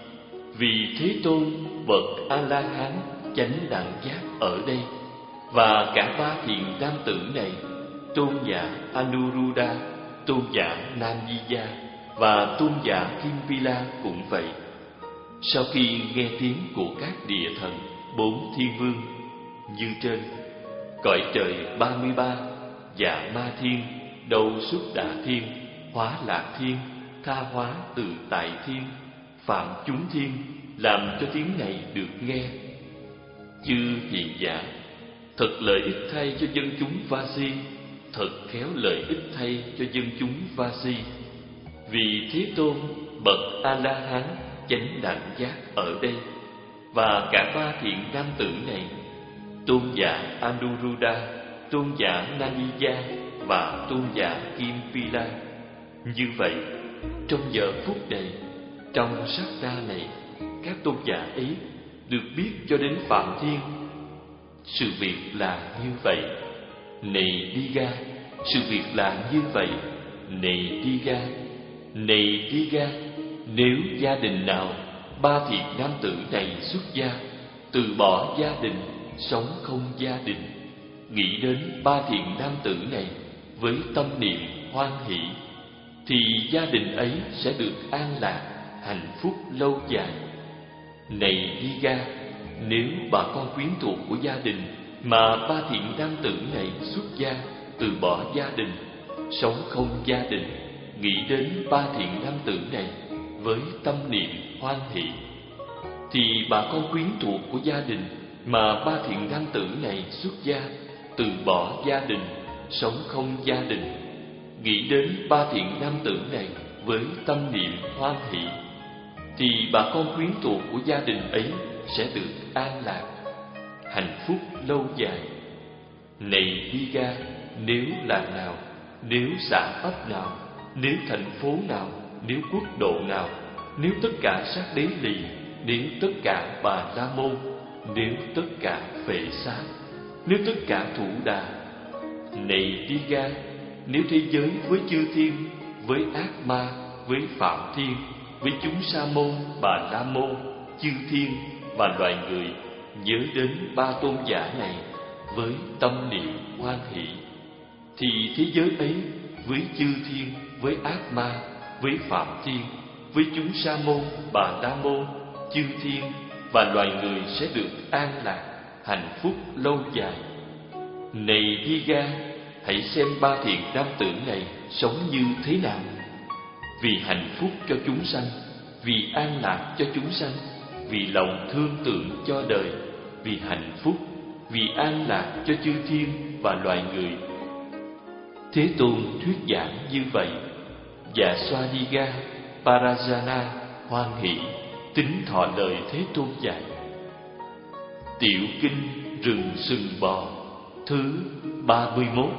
Vì Thế Tôn bậc A-la-hán chánh đẳng giác ở đây, và cả ba thiện nam tử này, tôn giả Anuruddha, tôn giả Nandija và tôn giả Kimpila cũng vậy. Sau khi nghe tiếng của các địa thần, bốn thiên vương như trên, cõi trời ba mươi ba, Dạ Ma Thiên, Đầu Xuất Đà Thiên, Hóa Lạc Thiên, Tha Hóa Tự Tại Thiên, Phạm Chúng Thiên làm cho tiếng này được nghe. Chư hiền giả, thật lợi ích thay cho dân chúng Va-si, thật khéo lợi ích thay cho dân chúng Va-si. Vì Thế Tôn bậc A-la-hán chánh đẳng giác ở đây, và cả ba thiện nam tử này, tôn giả Anuruddha, tôn giả Nandija và tôn giả Kimpila. Như vậy, trong giờ phút này, trong sát na này, các tôn giả ấy được biết cho đến Phạm Thiên. Sự việc là như vậy. Này Đi-ga, sự việc là như vậy. Này Đi-ga, này Đi-ga, nếu gia đình nào ba thiện nam tử này xuất gia, từ bỏ gia đình, sống không gia đình, nghĩ đến ba thiện nam tử này với tâm niệm hoan hỷ, thì gia đình ấy sẽ được an lạc, hạnh phúc lâu dài. Này Đi-ga, nếu bà con quyến thuộc của gia đình mà ba thiện nam tử này xuất gia, từ bỏ gia đình, sống không gia đình, nghĩ đến ba thiện nam tử này với tâm niệm hoan hỷ, thì bà con quyến thuộc của gia đình mà ba thiện nam tử này xuất gia, từ bỏ gia đình, sống không gia đình, nghĩ đến ba thiện nam tử này với tâm niệm hoan hỷ, thì bà con quyến thuộc của gia đình ấy sẽ được an lạc, hạnh phúc lâu dài. Này Đi-ga, nếu làng nào, nếu xã ấp nào, nếu thành phố nào, nếu quốc độ nào, nếu tất cả sát đế lì, nếu tất cả Bà La Môn, nếu tất cả Phệ Sát, nếu tất cả Thủ Đà. Này Đi-ga, nếu thế giới với chư thiên, với ác ma, với Phạm Thiên, với chúng Sa Môn, Bà La Môn, chư thiên và loài người nhớ đến ba tôn giả này với tâm niệm hoan hỷ, thì thế giới ấy với chư thiên, với ác ma, với Phạm Thiên, với chúng Sa Môn, Bà La Môn, chư thiên và loài người sẽ được an lạc, hạnh phúc lâu dài. Này Đi-ga, hãy xem ba thiện nam tử này sống như thế nào. Vì hạnh phúc cho chúng sanh, vì an lạc cho chúng sanh, vì lòng thương tưởng cho đời, vì hạnh phúc, vì an lạc cho chư thiên và loài người. Thế Tôn thuyết giảng như vậy. Dạ Xoa Đi-ga Parajana hoan hỷ tín thọ lời Thế Tôn dạy. Tiểu kinh rừng sừng bò thứ ba mươi mốt.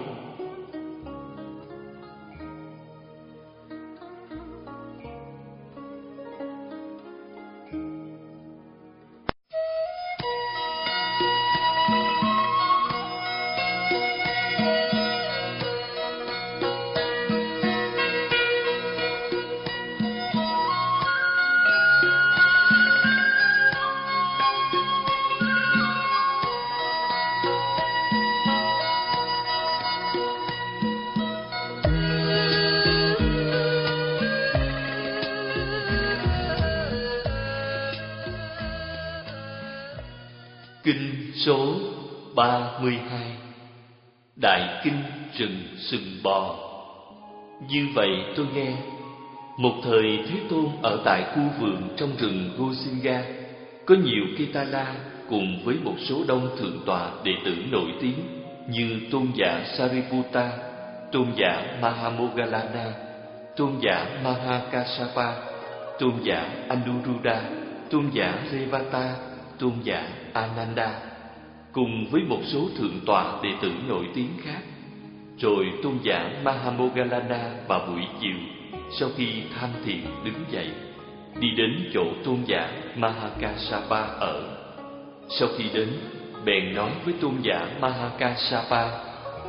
Kinh số ba mươi hai. Đại kinh rừng sừng bò. Như vậy tôi nghe, một thời Thế Tôn ở tại khu vườn trong rừng Gosinga, có nhiều cây ta la cùng với một số đông thượng tọa đệ tử nổi tiếng như tôn giả Sariputta, tôn giả Mahamoggallana, tôn giả Mahakassapa, tôn giả Anuruddha, tôn giả Revata, tôn giả Ananda, cùng với một số thượng tọa đệ tử nổi tiếng khác. Rồi tôn giả Mahamoggallana vào buổi chiều, sau khi tham thiền đứng dậy, đi đến chỗ tôn giả Mahakassapa ở. Sau khi đến, bèn nói với tôn giả Mahakassapa: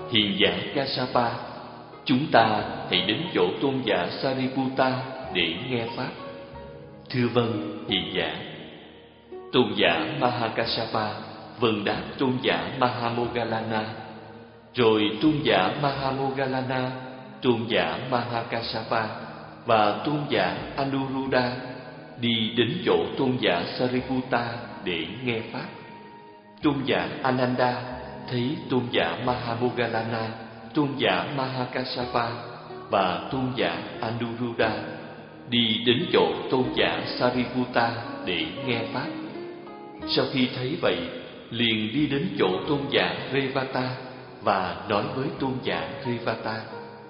hiền giả Kassapa, chúng ta hãy đến chỗ tôn giả Sariputta để nghe pháp. Thưa vâng, hiền giả. Tôn giả Mahakassapa vâng đáp tôn giả Mahamoggallana. Rồi tôn giả Mahamoggallana, tôn giả Mahakassapa và tôn giả Anuruddha đi đến chỗ tôn giả Sariputta để nghe pháp. Tôn giả Ananda thấy tôn giả Mahamoggallana, tôn giả Mahakassapa và tôn giả Anuruddha đi đến chỗ tôn giả Sariputta để nghe pháp. Sau khi thấy vậy, liền đi đến chỗ tôn giả Revata và nói với tôn giả Revata: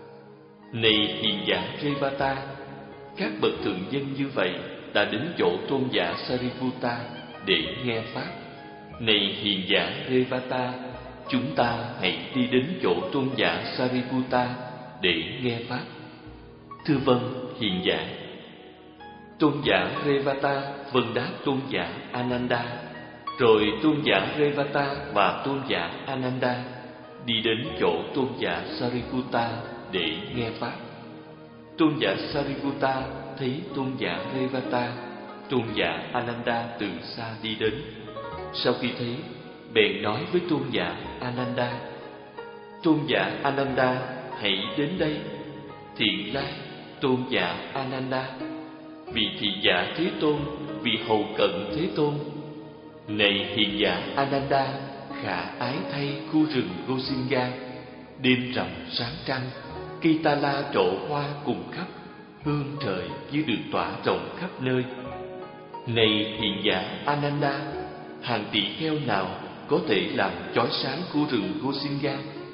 Này hiền giả Revata, các bậc thượng dân như vậy đã đến chỗ tôn giả Sariputta để nghe pháp. Này hiền giả Revata, chúng ta hãy đi đến chỗ tôn giả Sariputta để nghe pháp. Thưa vâng, hiền giả. Tôn giả Revata vâng đáp tôn giả Ananda. Rồi tôn giả Revata và tôn giả Ananda đi đến chỗ tôn giả Sariputta để nghe pháp. Tôn giả Sariputta thấy tôn giả Revata, tôn giả Ananda từ xa đi đến. Sau khi thấy, bèn nói với tôn giả Ananda: Tôn giả Ananda, hãy đến đây. Thiện lai, tôn giả Ananda, vị thị giả Thế Tôn, vị hầu cận Thế Tôn. Này hiền giả Ananda, khả ái thay khu rừng Gosinga, đêm rằm sáng trăng, cây ta la trổ hoa cùng khắp, hương trời như được tỏa rộng khắp nơi. Này hiền giả Ananda, hàng tỷ kheo nào có thể làm chói sáng khu rừng Gosinga?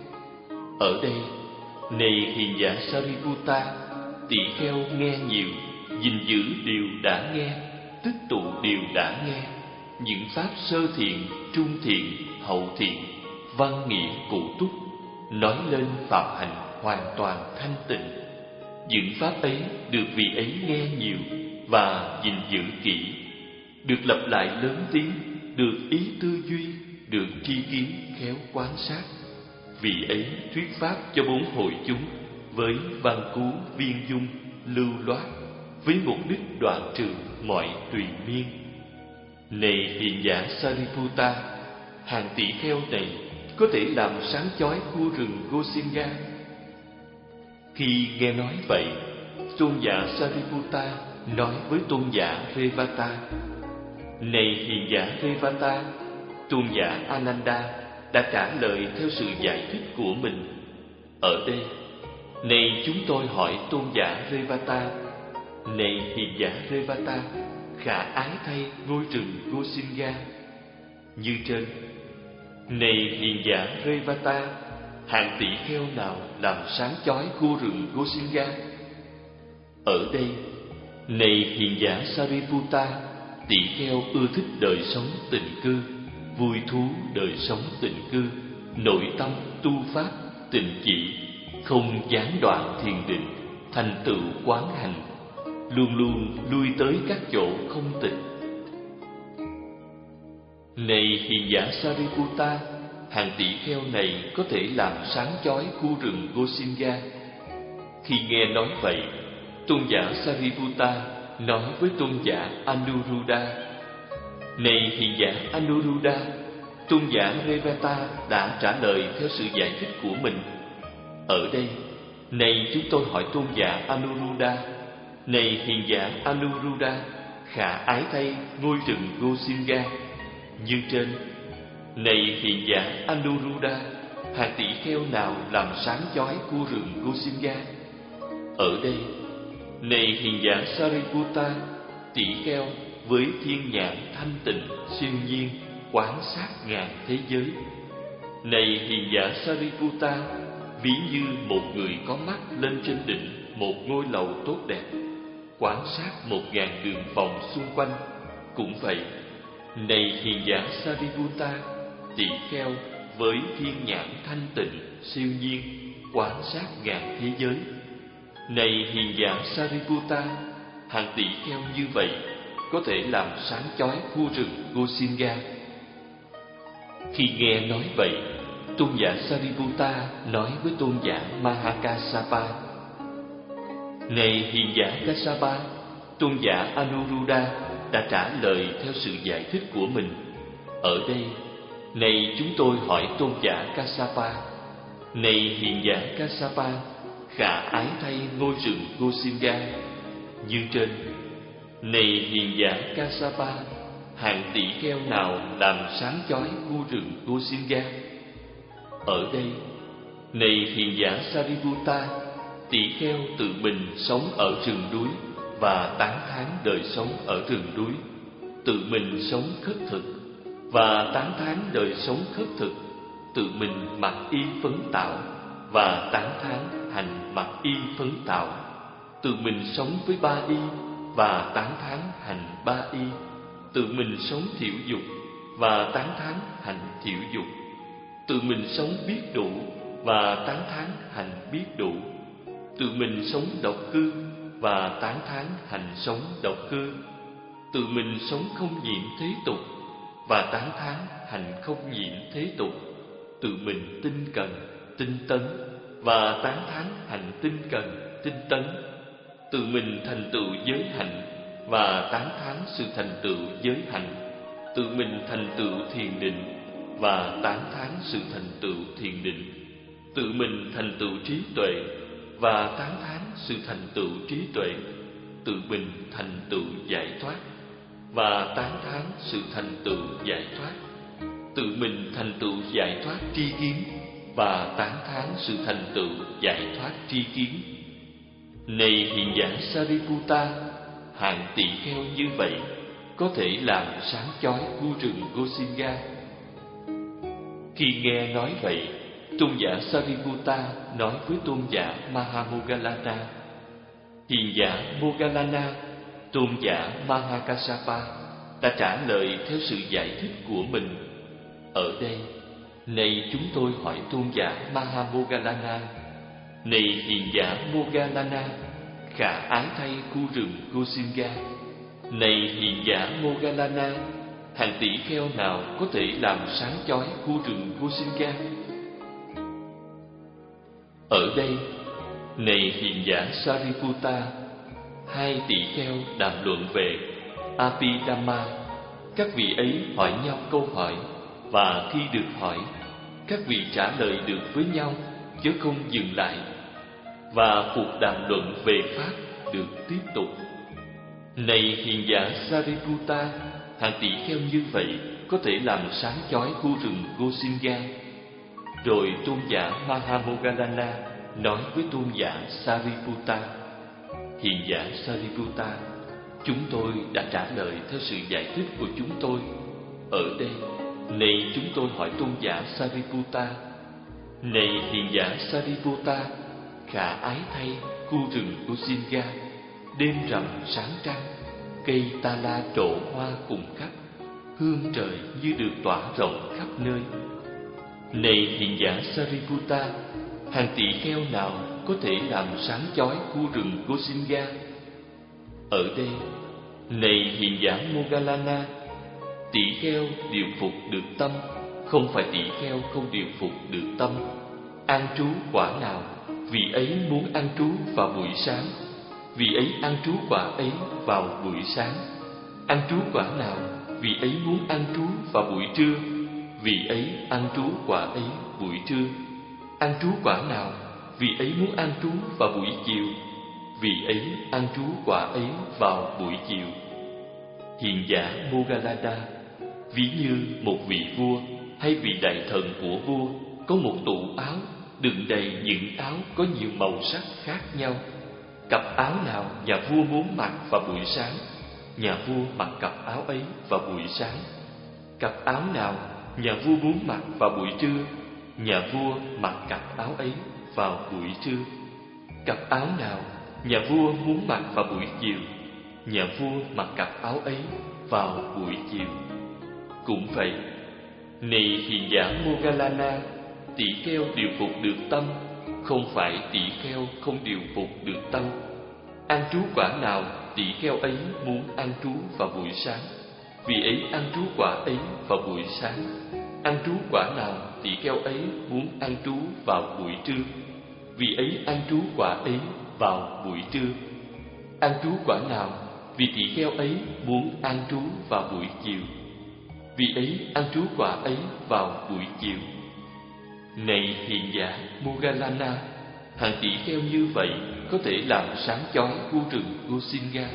Ở đây, này hiền giả Sariputta, tỷ kheo nghe nhiều, gìn giữ điều đã nghe, tích tụ điều đã nghe, những pháp sơ thiện, trung thiện, hậu thiện, văn nghĩa cụ túc, nói lên phạm hành hoàn toàn thanh tịnh. Những pháp ấy được vị ấy nghe nhiều và gìn giữ kỹ, được lặp lại lớn tiếng, được ý tư duy, được tri kiến khéo quan sát. Vị ấy thuyết pháp cho bốn hội chúng với văn cú viên dung, lưu loát, với mục đích đoạn trừ mọi tùy miên. Này hiền giả Sariputta, hàng tỷ kheo này có thể làm sáng chói khu rừng Gosinga. Khi nghe nói vậy, tôn giả Sariputta nói với tôn giả Revata: Này hiền giả Revata, tôn giả Ananda đã trả lời theo sự giải thích của mình. Ở đây, này chúng tôi hỏi tôn giả Revata: Này hiền giả Revata, khả ái thay ngôi rừng Gosinga. Như trên. Này hiền giả Revata, hàng tỷ kheo nào làm sáng chói khu rừng Gosinga? Ở đây, này hiền giả Sariputta, tỷ kheo ưa thích đời sống tịnh cư, vui thú đời sống tịnh cư, nội tâm tu pháp tịnh chỉ, không gián đoạn thiền định, thành tựu quán hành, luôn luôn lui tới các chỗ không tịnh. Này hiền giả Sariputta, hàng tỷ kheo này có thể làm sáng chói khu rừng Gosinga. Khi nghe nói vậy, tôn giả Sariputta nói với tôn giả Anuruddha: Này hiền giả Anuruddha, tôn giả Revata đã trả lời theo sự giải thích của mình. Ở đây, này chúng tôi hỏi tôn giả Anuruddha: Này hiền giả Anuruddha, khả ái thay ngôi rừng Gosinga. Như trên. Này hiền giả Anuruddha, hàng tỷ kheo nào làm sáng chói khu rừng Gosinga? Ở đây, này hiền giả Sariputta, tỷ kheo với thiên nhãn thanh tịnh siêu nhiên quán sát ngàn thế giới. Này hiền giả Sariputta, ví như một người có mắt lên trên đỉnh một ngôi lầu tốt đẹp, quan sát một ngàn đường vòng xung quanh. Cũng vậy, này hiền giả Sariputta, tỷ kheo với thiên nhãn thanh tịnh siêu nhiên quan sát ngàn thế giới. Này hiền giả Sariputta, hàng tỷ kheo như vậy có thể làm sáng chói khu rừng Gosinga. Khi nghe nói vậy, tôn giả Sariputta nói với tôn giả Mahakassapa: Này hiền giả Kassapa, tôn giả Anuruddha đã trả lời theo sự giải thích của mình. Ở đây, này chúng tôi hỏi tôn giả Kassapa: Này hiền giả Kassapa, khả ái thay ngôi rừng Gosinga như trên. Này hiền giả Kassapa, hạng tỷ kheo nào làm sáng chói khu rừng Gosinga? Ở đây, này hiền giả Sariputta, tỷ kheo tự mình sống ở rừng núi và tán thán đời sống ở rừng núi, tự mình sống khất thực và tán thán đời sống khất thực, tự mình mặc y phấn tạo và tán thán hành mặc y phấn tạo, tự mình sống với ba y và tán thán hành ba y, tự mình sống thiểu dục và tán thán hành thiểu dục, tự mình sống biết đủ và tán thán hành biết đủ, tự mình sống độc cư và tán thán hành sống độc cư, tự mình sống không nhiễm thế tục và tán thán hành không nhiễm thế tục, tự mình tinh cần, tinh tấn và tán thán hành tinh cần, tinh tấn, tự mình thành tựu giới hạnh và tán thán sự thành tựu giới hạnh, tự mình thành tựu thiền định và tán thán sự thành tựu thiền định, tự mình thành tựu trí tuệ và tán thán sự thành tựu trí tuệ, tự mình thành tựu giải thoát và tán thán sự thành tựu giải thoát, tự mình thành tựu giải thoát tri kiến và tán thán sự thành tựu giải thoát tri kiến. Này hiền giả Sariputta, hạng tỷ kheo như vậy có thể làm sáng chói khu rừng Gosinga. Khi nghe nói vậy, tôn giả Sariputta nói với tôn giả Mahamoggallana: Hiền giả Moggallana, tôn giả Mahakassapa đã trả lời theo sự giải thích của mình. Ở đây, này chúng tôi hỏi tôn giả Mahamoggallana: Này hiền giả Moggallana, khả ái thay khu rừng Gosinga. Này hiền giả Moggallana, hàng tỷ kheo nào có thể làm sáng chói khu rừng Gosinga? Ở đây, này hiền giả Sariputta, hai tỷ kheo đàm luận về Abhidhamma. Các vị ấy hỏi nhau câu hỏi, và khi được hỏi, các vị trả lời được với nhau, chứ không dừng lại. Và cuộc đàm luận về Pháp được tiếp tục. Này hiền giả Sariputta, hàng tỷ kheo như vậy có thể làm sáng chói khu rừng Gosinga. Rồi tôn giả Mahamoggallana nói với tôn giả Sariputta: Hiền giả Sariputta, chúng tôi đã trả lời theo sự giải thích của chúng tôi. Ở đây, này chúng tôi hỏi tôn giả Sariputta: Này hiền giả Sariputta, khả ái thay khu rừng Gosinga, đêm rằm sáng trăng, cây ta la trổ hoa cùng khắp, hương trời như được tỏa rộng khắp nơi. Này hiền giả Sariputta, hàng tỷ kheo nào có thể làm sáng chói khu rừng Gosinga? Ở đây, này hiền giả Moggallana, tỷ kheo điều phục được tâm, không phải tỷ kheo không điều phục được tâm. An trú quả nào, vị ấy muốn an trú vào buổi sáng, vị ấy an trú quả ấy vào buổi sáng. An trú quả nào, vị ấy muốn an trú vào buổi trưa, vị ấy an trú quả ấy buổi trưa. An trú quả nào, vị ấy muốn an trú vào buổi chiều, vị ấy an trú quả ấy vào buổi chiều. Hiền giả Moggallana, ví như một vị vua hay vị đại thần của vua có một tủ áo đựng đầy những áo có nhiều màu sắc khác nhau. Cặp áo nào nhà vua muốn mặc vào buổi sáng, nhà vua mặc cặp áo ấy vào buổi sáng. Cặp áo nào nhà vua muốn mặc vào buổi trưa, nhà vua mặc cặp áo ấy vào buổi trưa. Cặp áo nào nhà vua muốn mặc vào buổi chiều, nhà vua mặc cặp áo ấy vào buổi chiều. Cũng vậy, này hiền giả Moggallana, tỷ kheo điều phục được tâm, không phải tỷ kheo không điều phục được tâm. An trú quả nào, tỷ kheo ấy muốn an trú vào buổi sáng, vì ấy an trú quả ấy vào buổi sáng. ăn trú quả nào, tỷ kheo ấy muốn ăn trú vào buổi trưa, vị ấy ăn trú quả ấy vào buổi trưa. Ăn trú quả nào, vì tỷ kheo ấy muốn ăn trú vào buổi chiều, vị ấy ăn trú quả ấy vào buổi chiều. Này hiền giả Moggallana, hàng tỷ kheo như vậy có thể làm sáng chói khu rừng Gosinga.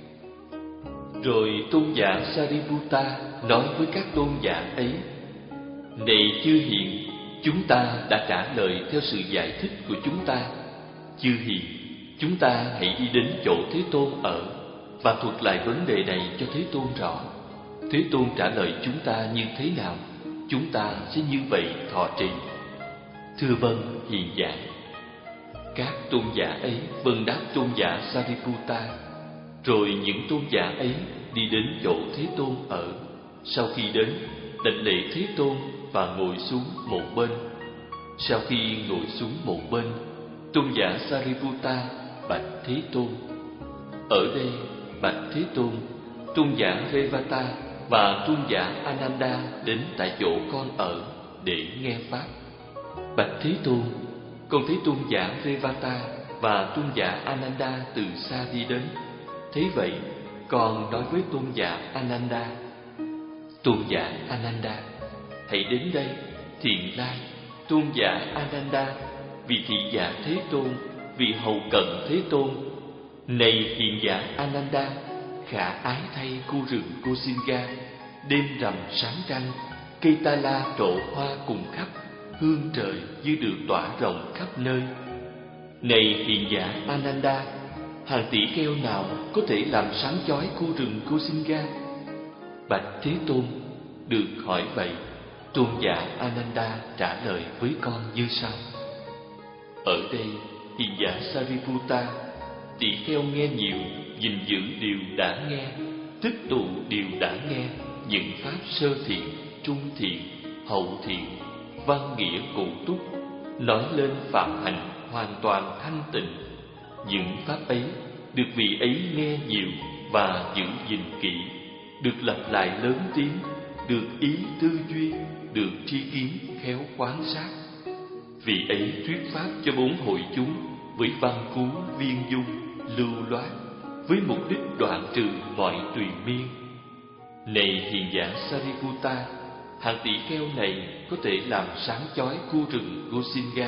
Rồi tôn giả Sariputta nói với các tôn giả ấy: Này chư hiền, chúng ta đã trả lời theo sự giải thích của chúng ta. Chư hiền, chúng ta hãy đi đến chỗ Thế Tôn ở và thuật lại vấn đề này cho Thế Tôn rõ. Thế Tôn trả lời chúng ta như thế nào, chúng ta sẽ như vậy thọ trì. Thưa vâng, hiền giả. Các tôn giả ấy vâng đáp tôn giả Sariputta. Rồi những tôn giả ấy đi đến chỗ Thế Tôn ở. Sau khi đến, đảnh lễ Thế Tôn và ngồi xuống một bên. Sau khi ngồi xuống một bên, tôn giả Sariputta bạch Thế Tôn: Ở đây, bạch Thế Tôn, tôn giả Revata và tôn giả Ananda đến tại chỗ con ở để nghe pháp. Bạch Thế Tôn, con thấy tôn giả Revata và tôn giả Ananda từ xa đi đến. Thế vậy, con nói với tôn giả Ananda: Tôn giả Ananda, hãy đến đây. Thiện lai, tôn giả Ananda, vị thị giả Thế Tôn, vị hầu cận Thế Tôn. Này hiền giả Ananda, khả ái thay khu rừng Gosinga, đêm rằm sáng trăng, cây ta la trổ hoa cùng khắp, hương trời như được tỏa rộng khắp nơi. Này hiền giả Ananda, hàng tỷ kheo nào có thể làm sáng chói khu rừng Gosinga? Bạch Thế Tôn, được hỏi vậy, tôn giả Ananda trả lời với con như sau: Ở đây, hiền giả Sariputta, tỷ kheo nghe nhiều, gìn giữ điều đã nghe, tích tụ điều đã nghe, những pháp sơ thiện, trung thiện, hậu thiện, văn nghĩa cụ túc, nói lên phạm hành hoàn toàn thanh tịnh. Những pháp ấy được vị ấy nghe nhiều và giữ gìn kỹ, được lặp lại lớn tiếng, được ý tư duy, được tri kiến khéo quán sát. Vị ấy thuyết pháp cho bốn hội chúng với văn cú viên dung, lưu loát, với mục đích đoạn trừ mọi tùy miên. Này hiền giả Sariputta, hàng tỷ kheo này có thể làm sáng chói khu rừng Gosinga.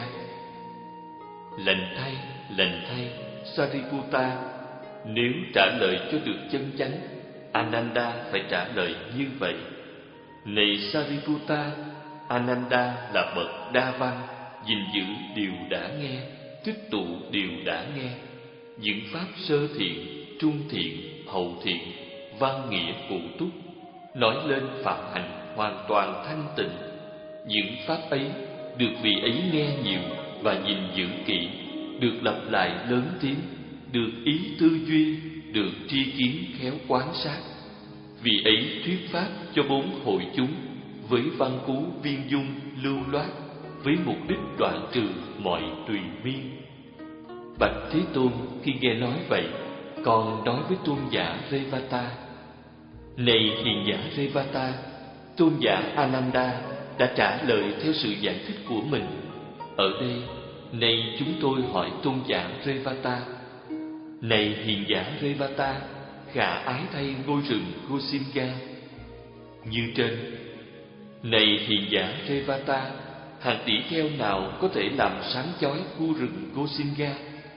Lành thay, lành thay, Sariputta, nếu trả lời cho được chân chánh, Ananda phải trả lời như vậy: Này Sariputta, Ananda là bậc đa văn, gìn giữ điều đã nghe, tích tụ điều đã nghe, những pháp sơ thiện, trung thiện, hậu thiện, văn nghĩa cụ túc, nói lên phạm hành hoàn toàn thanh tịnh. Những pháp ấy được vị ấy nghe nhiều và gìn giữ kỹ, được lặp lại lớn tiếng, được ý tư duy, được tri kiến khéo quán sát. Vị ấy thuyết pháp cho bốn hội chúng với văn cú viên dung, lưu loát, với mục đích đoạn trừ mọi tùy miên. Bạch Thế Tôn, khi nghe nói vậy, còn nói với tôn giả Revata: Này hiền giả Revata, tôn giả Ananda đã trả lời theo sự giải thích của mình. Ở đây, nay chúng tôi hỏi tôn giả Revata: Này hiền giả Revata, khả ái thay ngôi rừng Gosinga. Như trên. Này hiền giả Revata, hàng tỷ kheo nào có thể làm sáng chói khu rừng Gosinga?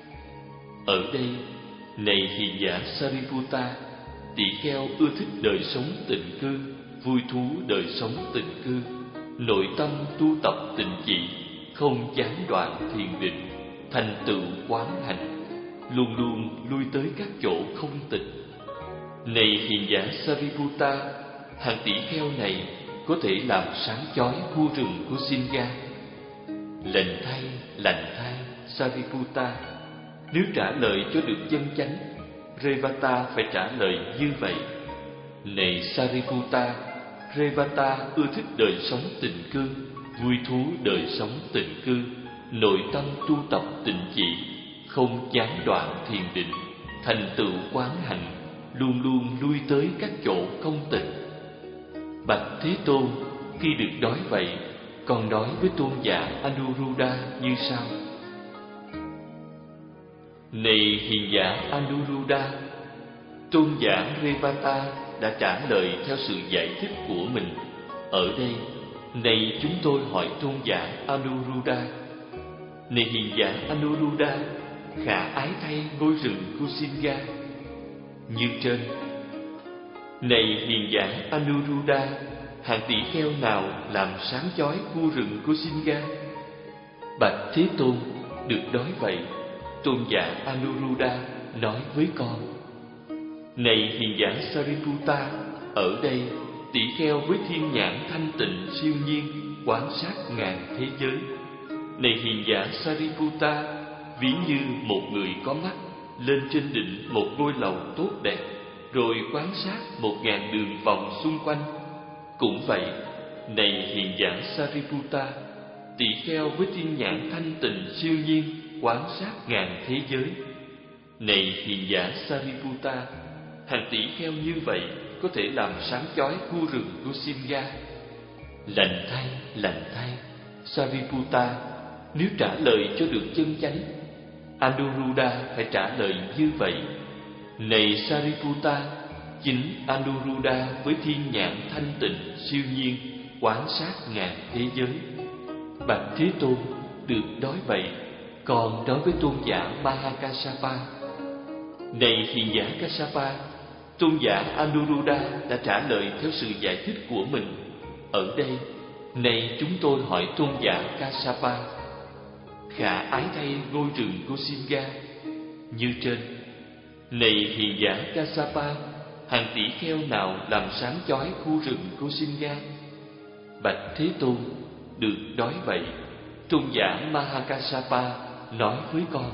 Ở đây, này hiền giả Sariputta, tỷ kheo ưa thích đời sống tịnh cư, vui thú đời sống tịnh cư, nội tâm tu tập tịnh trị, không gián đoạn thiền định, thành tựu quán hành, luôn luôn lui tới các chỗ không tịnh. Này hiền giả Sariputta, hàng tỷ kheo này có thể làm sáng chói khu rừng Gosinga. Lành thay, lành thay, Sariputta, nếu trả lời cho được chân chánh, Revata phải trả lời như vậy: Này Sariputta, Revata ưa thích đời sống tịnh cư, vui thú đời sống tịnh cư, nội tâm tu tập tịnh trị, không gián đoạn thiền định, thành tựu quán hành, luôn luôn lui tới các chỗ không tịnh. Bạch Thế Tôn, Khi được nói vậy, con nói với tôn giả Anuruddha như sau: Này hiền giả Anuruddha, tôn giả Revata đã trả lời theo sự giải thích của mình. Ở đây, này chúng tôi hỏi tôn giả Anuruddha: Này hiền giả Anuruddha, khả ái thay ngôi rừng Kusinga như trên. Này hiền giả Anuruddha, hàng tỷ kheo nào làm sáng chói khu rừng Kusinga? Bạch Thế Tôn, được nói vậy, tôn giả Anuruddha nói với con: Này hiền giả Sariputta, ở đây tỷ kheo với thiên nhãn thanh tịnh siêu nhiên quan sát ngàn thế giới. Này hiền giả Sariputta, ví như một người có mắt lên trên đỉnh một ngôi lầu tốt đẹp, rồi quan sát một ngàn đường vòng xung quanh. Cũng vậy, này hiền giả Sariputta, tỷ kheo với thiên nhãn thanh tịnh siêu nhiên quan sát ngàn thế giới. Này hiền giả Sariputta, hàng tỷ kheo như vậy có thể làm sáng chói khu rừng Kusinga. Lành thay, lành thay, Sariputta, nếu trả lời cho được chân chánh, Anuruddha phải trả lời như vậy: Này Sariputta, chính Anuruddha với thiên nhãn thanh tịnh siêu nhiên quan sát ngàn thế giới. Bạch Thế Tôn, được nói vậy, còn nói với tôn giả Mahakassapa: Này hiền giả Kassapa, tôn giả Anuruddha đã trả lời theo sự giải thích của mình. Ở đây, này chúng tôi hỏi tôn giả Kassapa: Khả ái thay ngôi rừng Kusinga như trên. Này hiền giả Kassapa, hàng tỷ kheo nào làm sáng chói khu rừng Kusinga? Bạch Thế Tôn, được nói vậy, tôn giả Mahakassapa nói với con: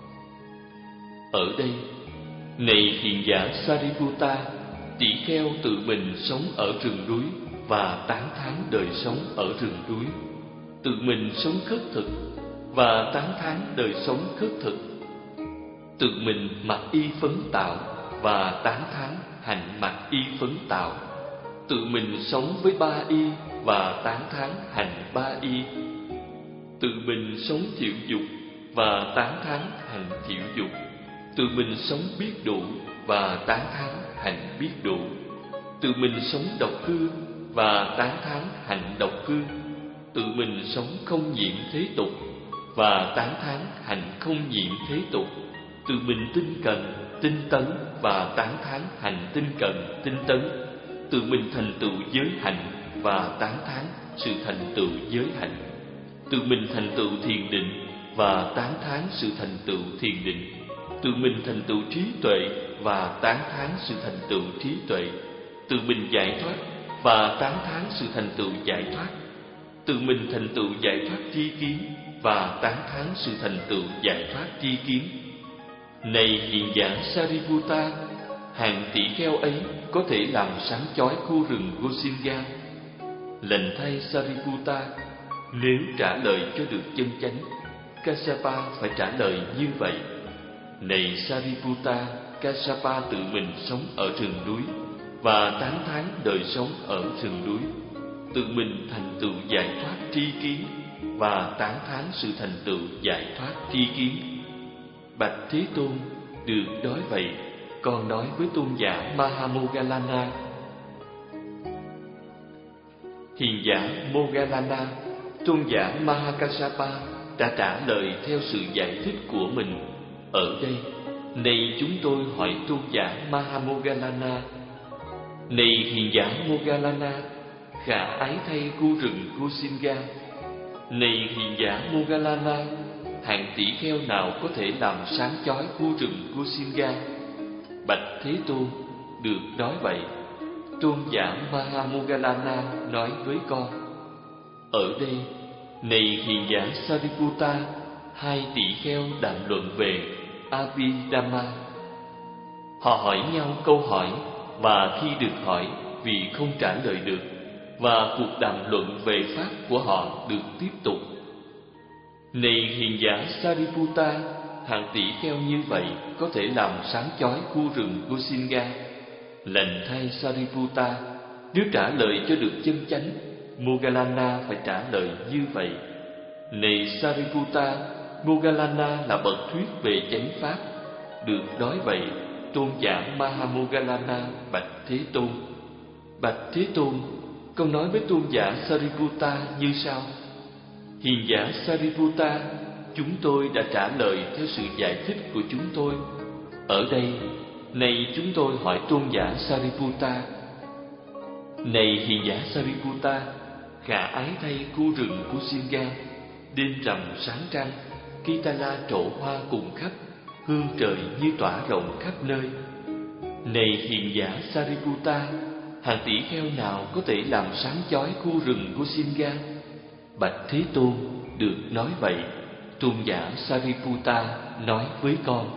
Ở đây, này hiền giả Sariputta, tỷ kheo tự mình sống ở rừng núi và tán thán đời sống ở rừng núi, tự mình sống khất thực và tán thán đời sống khất thực, tự mình mặc y phấn tạo và tán thán hành mặc y phấn tạo, tự mình sống với ba y và tán thán hành ba y, tự mình sống thiểu dục và tán thán hành thiểu dục, tự mình sống biết đủ và tán thán hành biết đủ, tự mình sống độc cư và tán thán hành độc cư, tự mình sống không nhiễm thế tục và tán thán hành không nhiễm thế tục, tự mình tinh cần, tinh tấn và tán thán hành tinh cần, tinh tấn, tự mình thành tựu giới hạnh và tán thán sự thành tựu giới hạnh, tự mình thành tựu thiền định và tán thán sự thành tựu thiền định, tự mình thành tựu trí tuệ và tán thán sự thành tựu trí tuệ, tự mình giải thoát và tán thán sự thành tựu giải thoát, tự mình thành tựu giải thoát tri kiến và tán thán sự thành tựu giải thoát tri kiến. Này hiền giả Sariputta, hàng tỷ kheo ấy có thể làm sáng chói khu rừng Kusinga. Lành thay Sariputta, nếu trả lời cho được chân chánh, Kassapa phải trả lời như vậy: Này Sariputta, Kassapa tự mình sống ở rừng núi và tán thán đời sống ở rừng núi, tự mình thành tựu giải thoát tri kiến và tán thán sự thành tựu giải thoát tri kiến. Bạch Thế Tôn, được nói vậy, con nói với tôn giả Mahamoggallana: Hiền giả Moggallana, tôn giả Mahakassapa đã trả lời theo sự giải thích của mình. Ở đây, này chúng tôi hỏi tôn giả Mahamoggallana: Này hiền giả Moggallana, khả ái thay khu rừng Kusinga. Này hiền giả Moggallana, hàng tỷ kheo nào có thể làm sáng chói khu rừng Kusinga? Bạch Thế Tôn, được nói vậy, tôn giả Mahamoggallana nói với con: Ở đây, này hiền giả Sariputta, hai tỷ kheo đàm luận về Abhidhamma. Họ hỏi nhau câu hỏi, và khi được hỏi vì không trả lời được, và cuộc đàm luận về pháp của họ được tiếp tục. Này hiền giả Sariputta, hàng tỷ kheo như vậy có thể làm sáng chói khu rừng Kusinga. Lành thay Sariputta, nếu trả lời cho được chân chánh, Moggallana phải trả lời như vậy: Này Sariputta, Moggallana là bậc thuyết về chánh pháp. Được nói vậy, tôn giả Mahamoggallana bạch Thế Tôn: Bạch Thế Tôn, con nói với tôn giả Sariputta như sau: Hiền giả Sariputta, chúng tôi đã trả lời theo sự giải thích của chúng tôi. Ở đây, này chúng tôi hỏi tôn giả Sariputta: Này hiền giả Sariputta, khả ái thay khu rừng Kusinga, đêm rằm sáng trăng, Kitala trổ hoa cùng khắp, hương trời như tỏa rộng khắp nơi. Này hiền giả Sariputta, hàng tỷ kheo nào có thể làm sáng chói khu rừng Kusinga? Bạch Thế Tôn, được nói vậy, tôn giả Sariputta nói với con: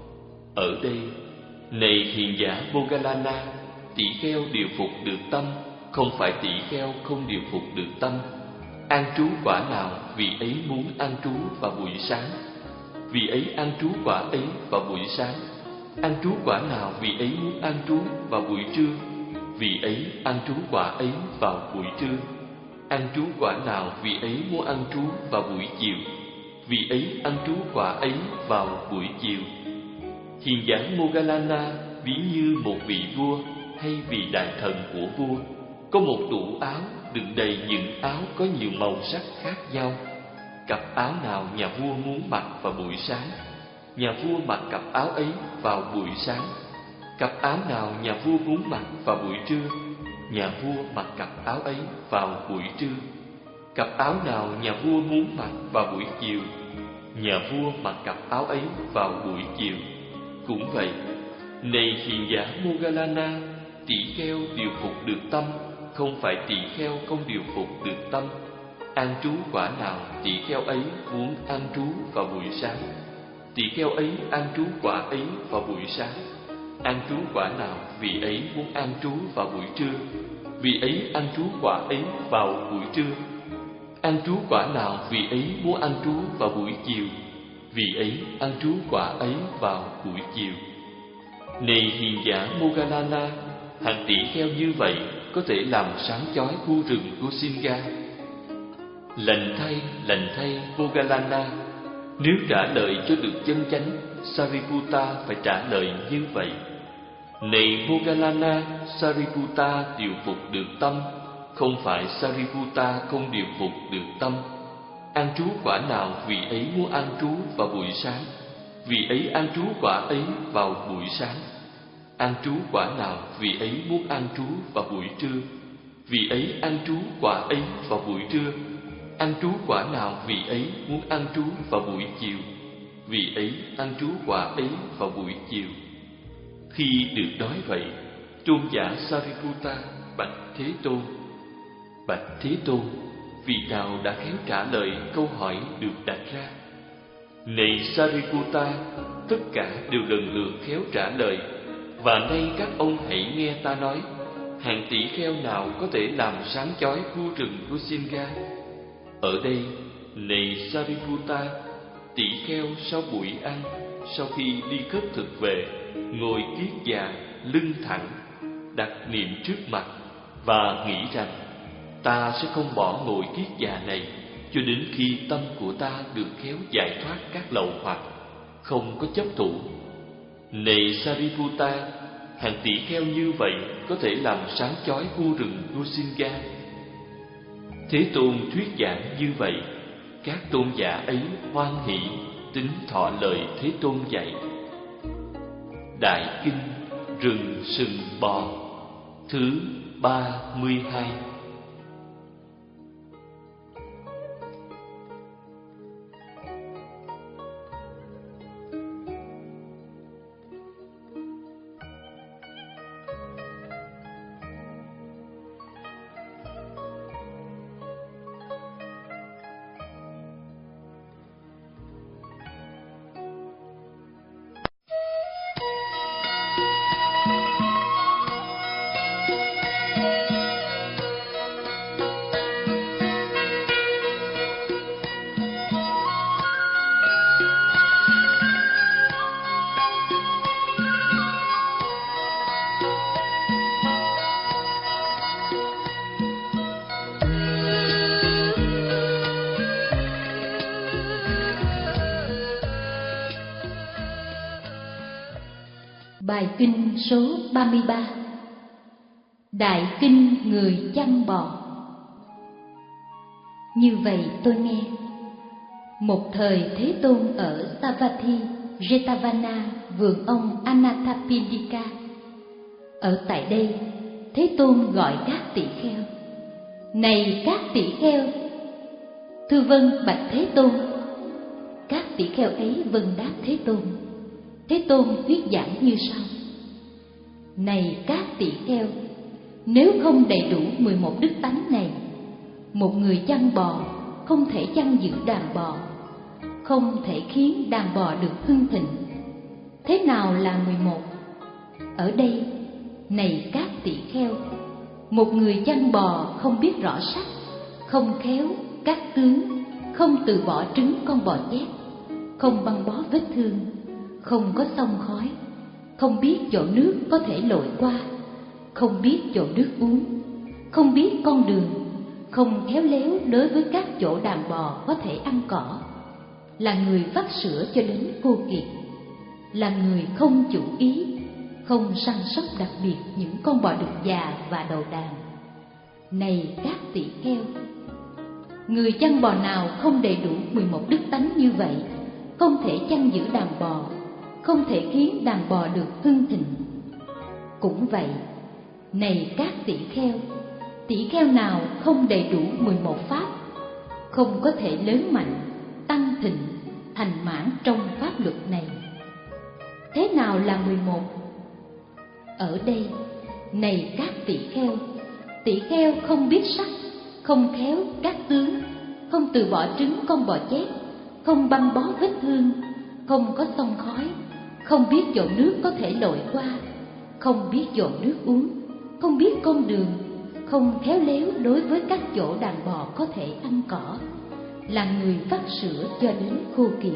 Ở đây, này hiền giả Moggallana, tỷ kheo điều phục được tâm, không phải tỷ kheo không điều phục được tâm. An trú quả nào vị ấy muốn an trú vào buổi sáng, vị ấy an trú quả ấy vào buổi sáng. An trú quả nào vị ấy muốn an trú vào buổi trưa, vị ấy an trú quả ấy vào buổi trưa. An trú quả nào vị ấy muốn an trú vào buổi chiều, vị ấy an trú quả ấy vào buổi chiều. Hiền giả Moggallana ví như một vị vua hay vị đại thần của vua, có một tủ áo đựng đầy những áo có nhiều màu sắc khác nhau. Cặp áo nào nhà vua muốn mặc vào buổi sáng, nhà vua mặc cặp áo ấy vào buổi sáng. Cặp áo nào nhà vua muốn mặc vào buổi trưa, nhà vua mặc cặp áo ấy vào buổi trưa. Cặp áo nào nhà vua muốn mặc vào buổi chiều, nhà vua mặc cặp áo ấy vào buổi chiều. Cũng vậy, này hiền giả Moggallana, tỷ kheo điều phục được tâm, không phải tỷ kheo không điều phục được tâm. An trú quả nào tỷ kheo ấy muốn an trú vào buổi sáng, tỷ kheo ấy an trú quả ấy vào buổi sáng. An trú quả nào vị ấy muốn an trú vào buổi trưa, vị ấy an trú quả ấy vào buổi trưa. An trú quả nào vị ấy muốn an trú vào buổi chiều, vị ấy an trú quả ấy vào buổi chiều. Này hiền giả Moggallana, hàng tỷ kheo như vậy có thể làm sáng chói khu rừng Kusinga. Lành thay, lành thay Moggallana, nếu trả lời cho được chân chánh, Sariputta phải trả lời như vậy: Này Moggallana, Sariputta điều phục được tâm, không phải Sariputta không điều phục được tâm. An trú quả nào vị ấy muốn an trú vào buổi sáng, vị ấy an trú quả ấy vào buổi sáng. An trú quả nào vị ấy muốn an trú vào buổi trưa, vị ấy an trú quả ấy vào buổi trưa. An trú quả nào vị ấy muốn an trú vào buổi chiều, vị ấy an trú quả ấy vào buổi chiều. Khi được nói vậy, tôn giả Sariputta bạch Thế Tôn: Bạch Thế Tôn, vị nào đã khéo trả lời câu hỏi được đặt ra? Này Sariputta, tất cả đều lần lượt khéo trả lời. Và nay các ông hãy nghe ta nói, hàng tỷ kheo nào có thể làm sáng chói khu rừng Kusinga? Ở đây, này Sariputta, tỷ kheo sau buổi ăn, sau khi đi khất thực về, ngồi kiết già, lưng thẳng, đặt niệm trước mặt và nghĩ rằng: Ta sẽ không bỏ ngồi kiết già này cho đến khi tâm của ta được khéo giải thoát các lậu hoặc, không có chấp thủ. Này Sariputta, hàng tỷ kheo như vậy có thể làm sáng chói khu rừng Kusinga. Thế Tôn thuyết giảng như vậy, các tôn giả ấy hoan hỷ tín thọ lời Thế Tôn dạy. Đại kinh rừng sừng bò thứ ba mươi hai. Bài kinh số ba mươi ba. Đại kinh người chăn bò. Như vậy tôi nghe, một thời Thế Tôn ở Savatthi, Jetavana, vườn ông Anathapindika. Ở tại đây, Thế Tôn gọi các tỷ kheo: Này các tỷ kheo! Thưa vâng, bạch Thế Tôn. Các tỷ kheo ấy vâng đáp Thế Tôn. Thế Tôn thuyết giảng như sau: Này các tỷ kheo, nếu không đầy đủ mười một đức tánh này, một người chăn bò không thể chăn giữ đàn bò, không thể khiến đàn bò được hưng thịnh. Thế nào là mười một? Ở đây, này các tỷ kheo, một người chăn bò không biết rõ sắc, không khéo các tướng, không từ bỏ trứng con bò chét, không băng bó vết thương, không có xông khói, không biết chỗ nước có thể lội qua, không biết chỗ nước uống, không biết con đường, không khéo léo đối với các chỗ đàn bò có thể ăn cỏ, là người vắt sữa cho đến khô kiệt, là người không chủ ý, không săn sóc đặc biệt những con bò đực già và đầu đàn. Này các tỷ kheo, người chăn bò nào không đầy đủ mười một đức tánh như vậy, không thể chăn giữ đàn bò, không thể khiến đàn bò được hưng thịnh. Cũng vậy, này các tỷ kheo, tỷ kheo nào không đầy đủ mười một pháp, không có thể lớn mạnh, tăng thịnh, thành mãn trong pháp luật này. Thế nào là mười một? Ở đây, này các tỷ kheo, tỷ kheo không biết sắc, không khéo các tướng, không từ bỏ trứng con bò chét, không băng bó vết thương, không có xông khói, không biết chỗ nước có thể lội qua, không biết chỗ nước uống, không biết con đường, không khéo léo đối với các chỗ đàn bò có thể ăn cỏ, là người vắt sữa cho đến khô kiệt.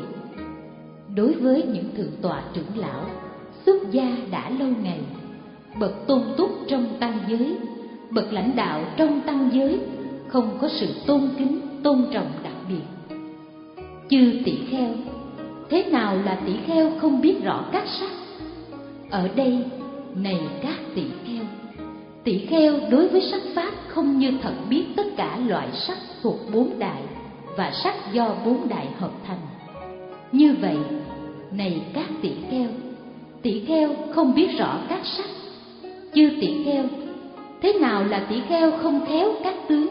Đối với những thượng tọa trưởng lão, xuất gia đã lâu ngày, bậc tôn túc trong tăng giới, bậc lãnh đạo trong tăng giới, không có sự tôn kính, tôn trọng đặc biệt. Chư tỷ kheo, thế nào là tỷ kheo không biết rõ các sắc? Ở đây, này các tỷ kheo, tỷ kheo đối với sắc pháp không như thật biết tất cả loại sắc thuộc bốn đại và sắc do bốn đại hợp thành. Như vậy, này các tỷ kheo, tỷ kheo không biết rõ các sắc. Chư tỷ kheo, thế nào là tỷ kheo không khéo các tướng?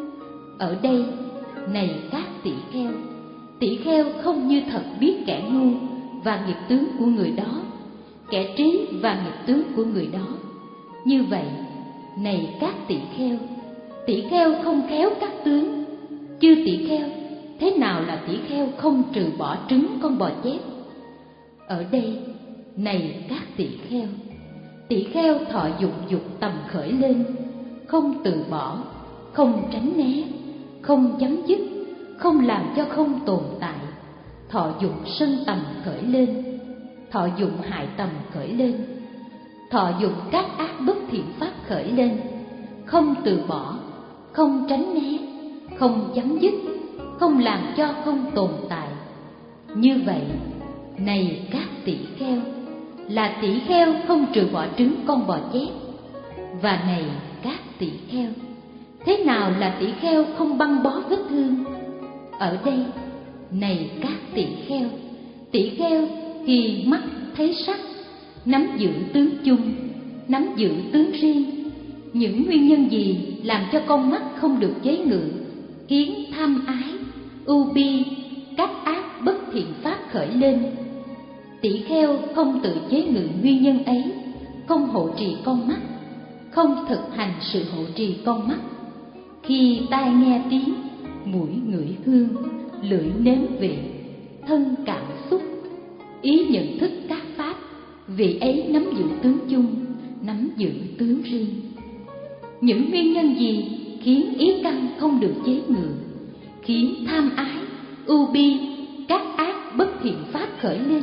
Ở đây, này các tỷ kheo, tỷ kheo không như thật biết kẻ ngu và nghiệp tướng của người đó, kẻ trí và nghiệp tướng của người đó. Như vậy, này các tỷ kheo, tỷ kheo không khéo các tướng. Chư tỷ kheo, thế nào là tỷ kheo không trừ bỏ trứng con bò chét? Ở đây, này các tỷ kheo, tỷ kheo thọ dụng dục tầm khởi lên, không từ bỏ, không tránh né, không chấm dứt, không làm cho không tồn tại. Thọ dụng sân tầm khởi lên, thọ dụng hại tầm khởi lên, thọ dụng các ác bất thiện pháp khởi lên, không từ bỏ, không tránh né, không chấm dứt, không làm cho không tồn tại. Như vậy, này các tỷ kheo, là tỷ kheo không trừ bỏ trứng con bò chét. Và này các tỷ kheo, thế nào là tỷ kheo không băng bó vết thương? Ở đây, này các tỷ kheo, tỷ kheo khi mắt thấy sắc, nắm giữ tướng chung, nắm giữ tướng riêng. Những nguyên nhân gì làm cho con mắt không được chế ngự, khiến tham ái, ưu bi, các ác bất thiện pháp khởi lên? Tỷ kheo không tự chế ngự nguyên nhân ấy, không hộ trì con mắt, không thực hành sự hộ trì con mắt. Khi tai nghe tiếng, mũi ngửi hương, lưỡi nếm vị, thân cảm xúc, ý nhận thức các pháp, vị ấy nắm giữ tướng chung, nắm giữ tướng riêng. Những nguyên nhân gì khiến ý căn không được chế ngự, khiến tham ái, ưu bi, các ác bất thiện pháp khởi lên?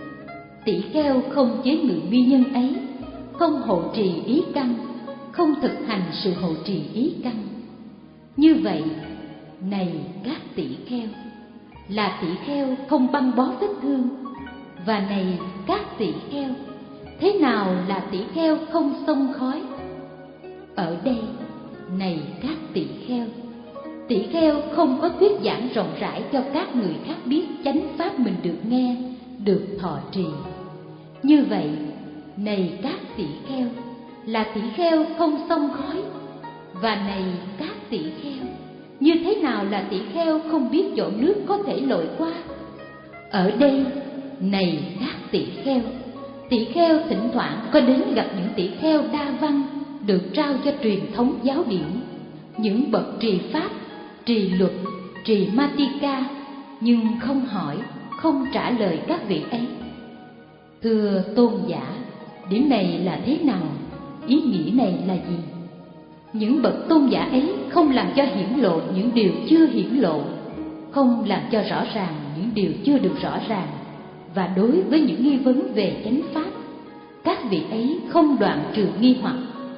Tỷ kheo không chế ngự nguyên nhân ấy, không hộ trì ý căn, không thực hành sự hộ trì ý căn. Như vậy, này các tỷ kheo, là tỷ kheo không băng bó vết thương. Và này các tỷ kheo, thế nào là tỷ kheo không xông khói? Ở đây, này các tỷ kheo, tỷ kheo không có thuyết giảng rộng rãi cho các người khác biết chánh pháp mình được nghe, được thọ trì. Như vậy, này các tỷ kheo, là tỷ kheo không xông khói. Và này các tỷ kheo, như thế nào là tỷ kheo không biết chỗ nước có thể lội qua? Ở đây, này các tỷ kheo, tỷ kheo thỉnh thoảng có đến gặp những tỷ kheo đa văn được trao cho truyền thống giáo điển, những bậc trì pháp, trì luật, trì Matika, nhưng không hỏi, không trả lời các vị ấy. Thưa tôn giả, điểm này là thế nào? Ý nghĩa này là gì? Những bậc tôn giả ấy không làm cho hiển lộ những điều chưa hiển lộ, không làm cho rõ ràng những điều chưa được rõ ràng, và đối với những nghi vấn về chánh pháp, các vị ấy không đoạn trừ nghi hoặc.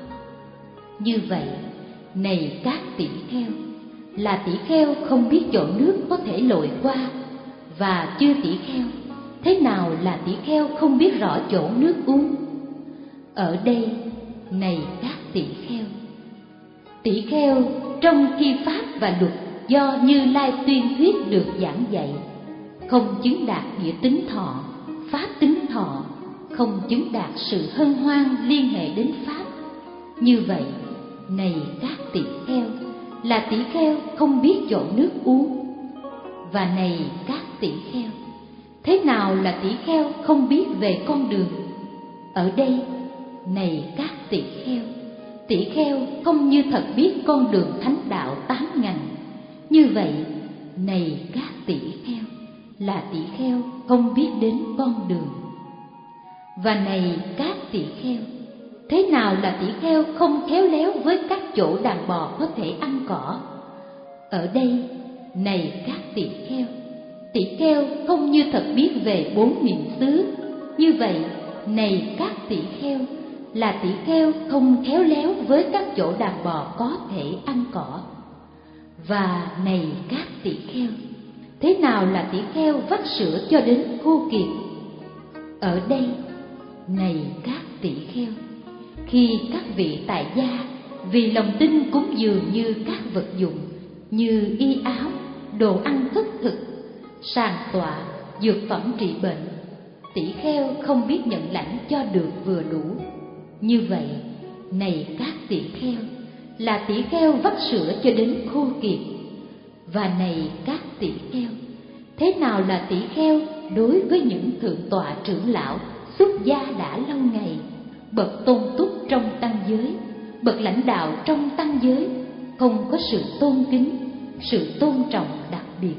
Như vậy, này các tỷ kheo, là tỷ kheo không biết chỗ nước có thể lội qua. Và chư tỷ kheo, thế nào là tỷ kheo không biết rõ chỗ nước uống? Ở đây, này các tỷ kheo, tỷ kheo trong khi pháp và luật do Như Lai tuyên thuyết được giảng dạy, không chứng đạt nghĩa tính thọ, pháp tính thọ, không chứng đạt sự hân hoan liên hệ đến pháp. Như vậy, này các tỷ kheo, là tỷ kheo không biết chỗ nước uống. Và này các tỷ kheo, thế nào là tỷ kheo không biết về con đường? Ở đây, này các tỷ kheo, tỷ kheo không như thật biết con đường thánh đạo tám ngành. Như vậy, này các tỷ kheo, là tỷ kheo không biết đến con đường. Và này các tỷ kheo, thế nào là tỷ kheo không khéo léo với các chỗ đàn bò có thể ăn cỏ? Ở đây, này các tỷ kheo, tỷ kheo không như thật biết về bốn niệm xứ. Như vậy, này các tỷ kheo, là tỷ kheo không khéo léo với các chỗ đàn bò có thể ăn cỏ. Và này các tỷ kheo, thế nào là tỷ kheo vắt sữa cho đến khô kiệt? Ở đây, này các tỷ kheo, khi các vị tại gia vì lòng tin cúng dường như các vật dụng như y áo, đồ ăn thức thực, sàn tọa, dược phẩm trị bệnh, tỷ kheo không biết nhận lãnh cho được vừa đủ. Như vậy, này các tỷ kheo, là tỷ kheo vắt sữa cho đến khô kiệt. Và này các tỷ kheo, thế nào là tỷ kheo đối với những thượng tọa trưởng lão xuất gia đã lâu ngày, bậc tôn túc trong tăng giới, bậc lãnh đạo trong tăng giới, không có sự tôn kính, sự tôn trọng đặc biệt?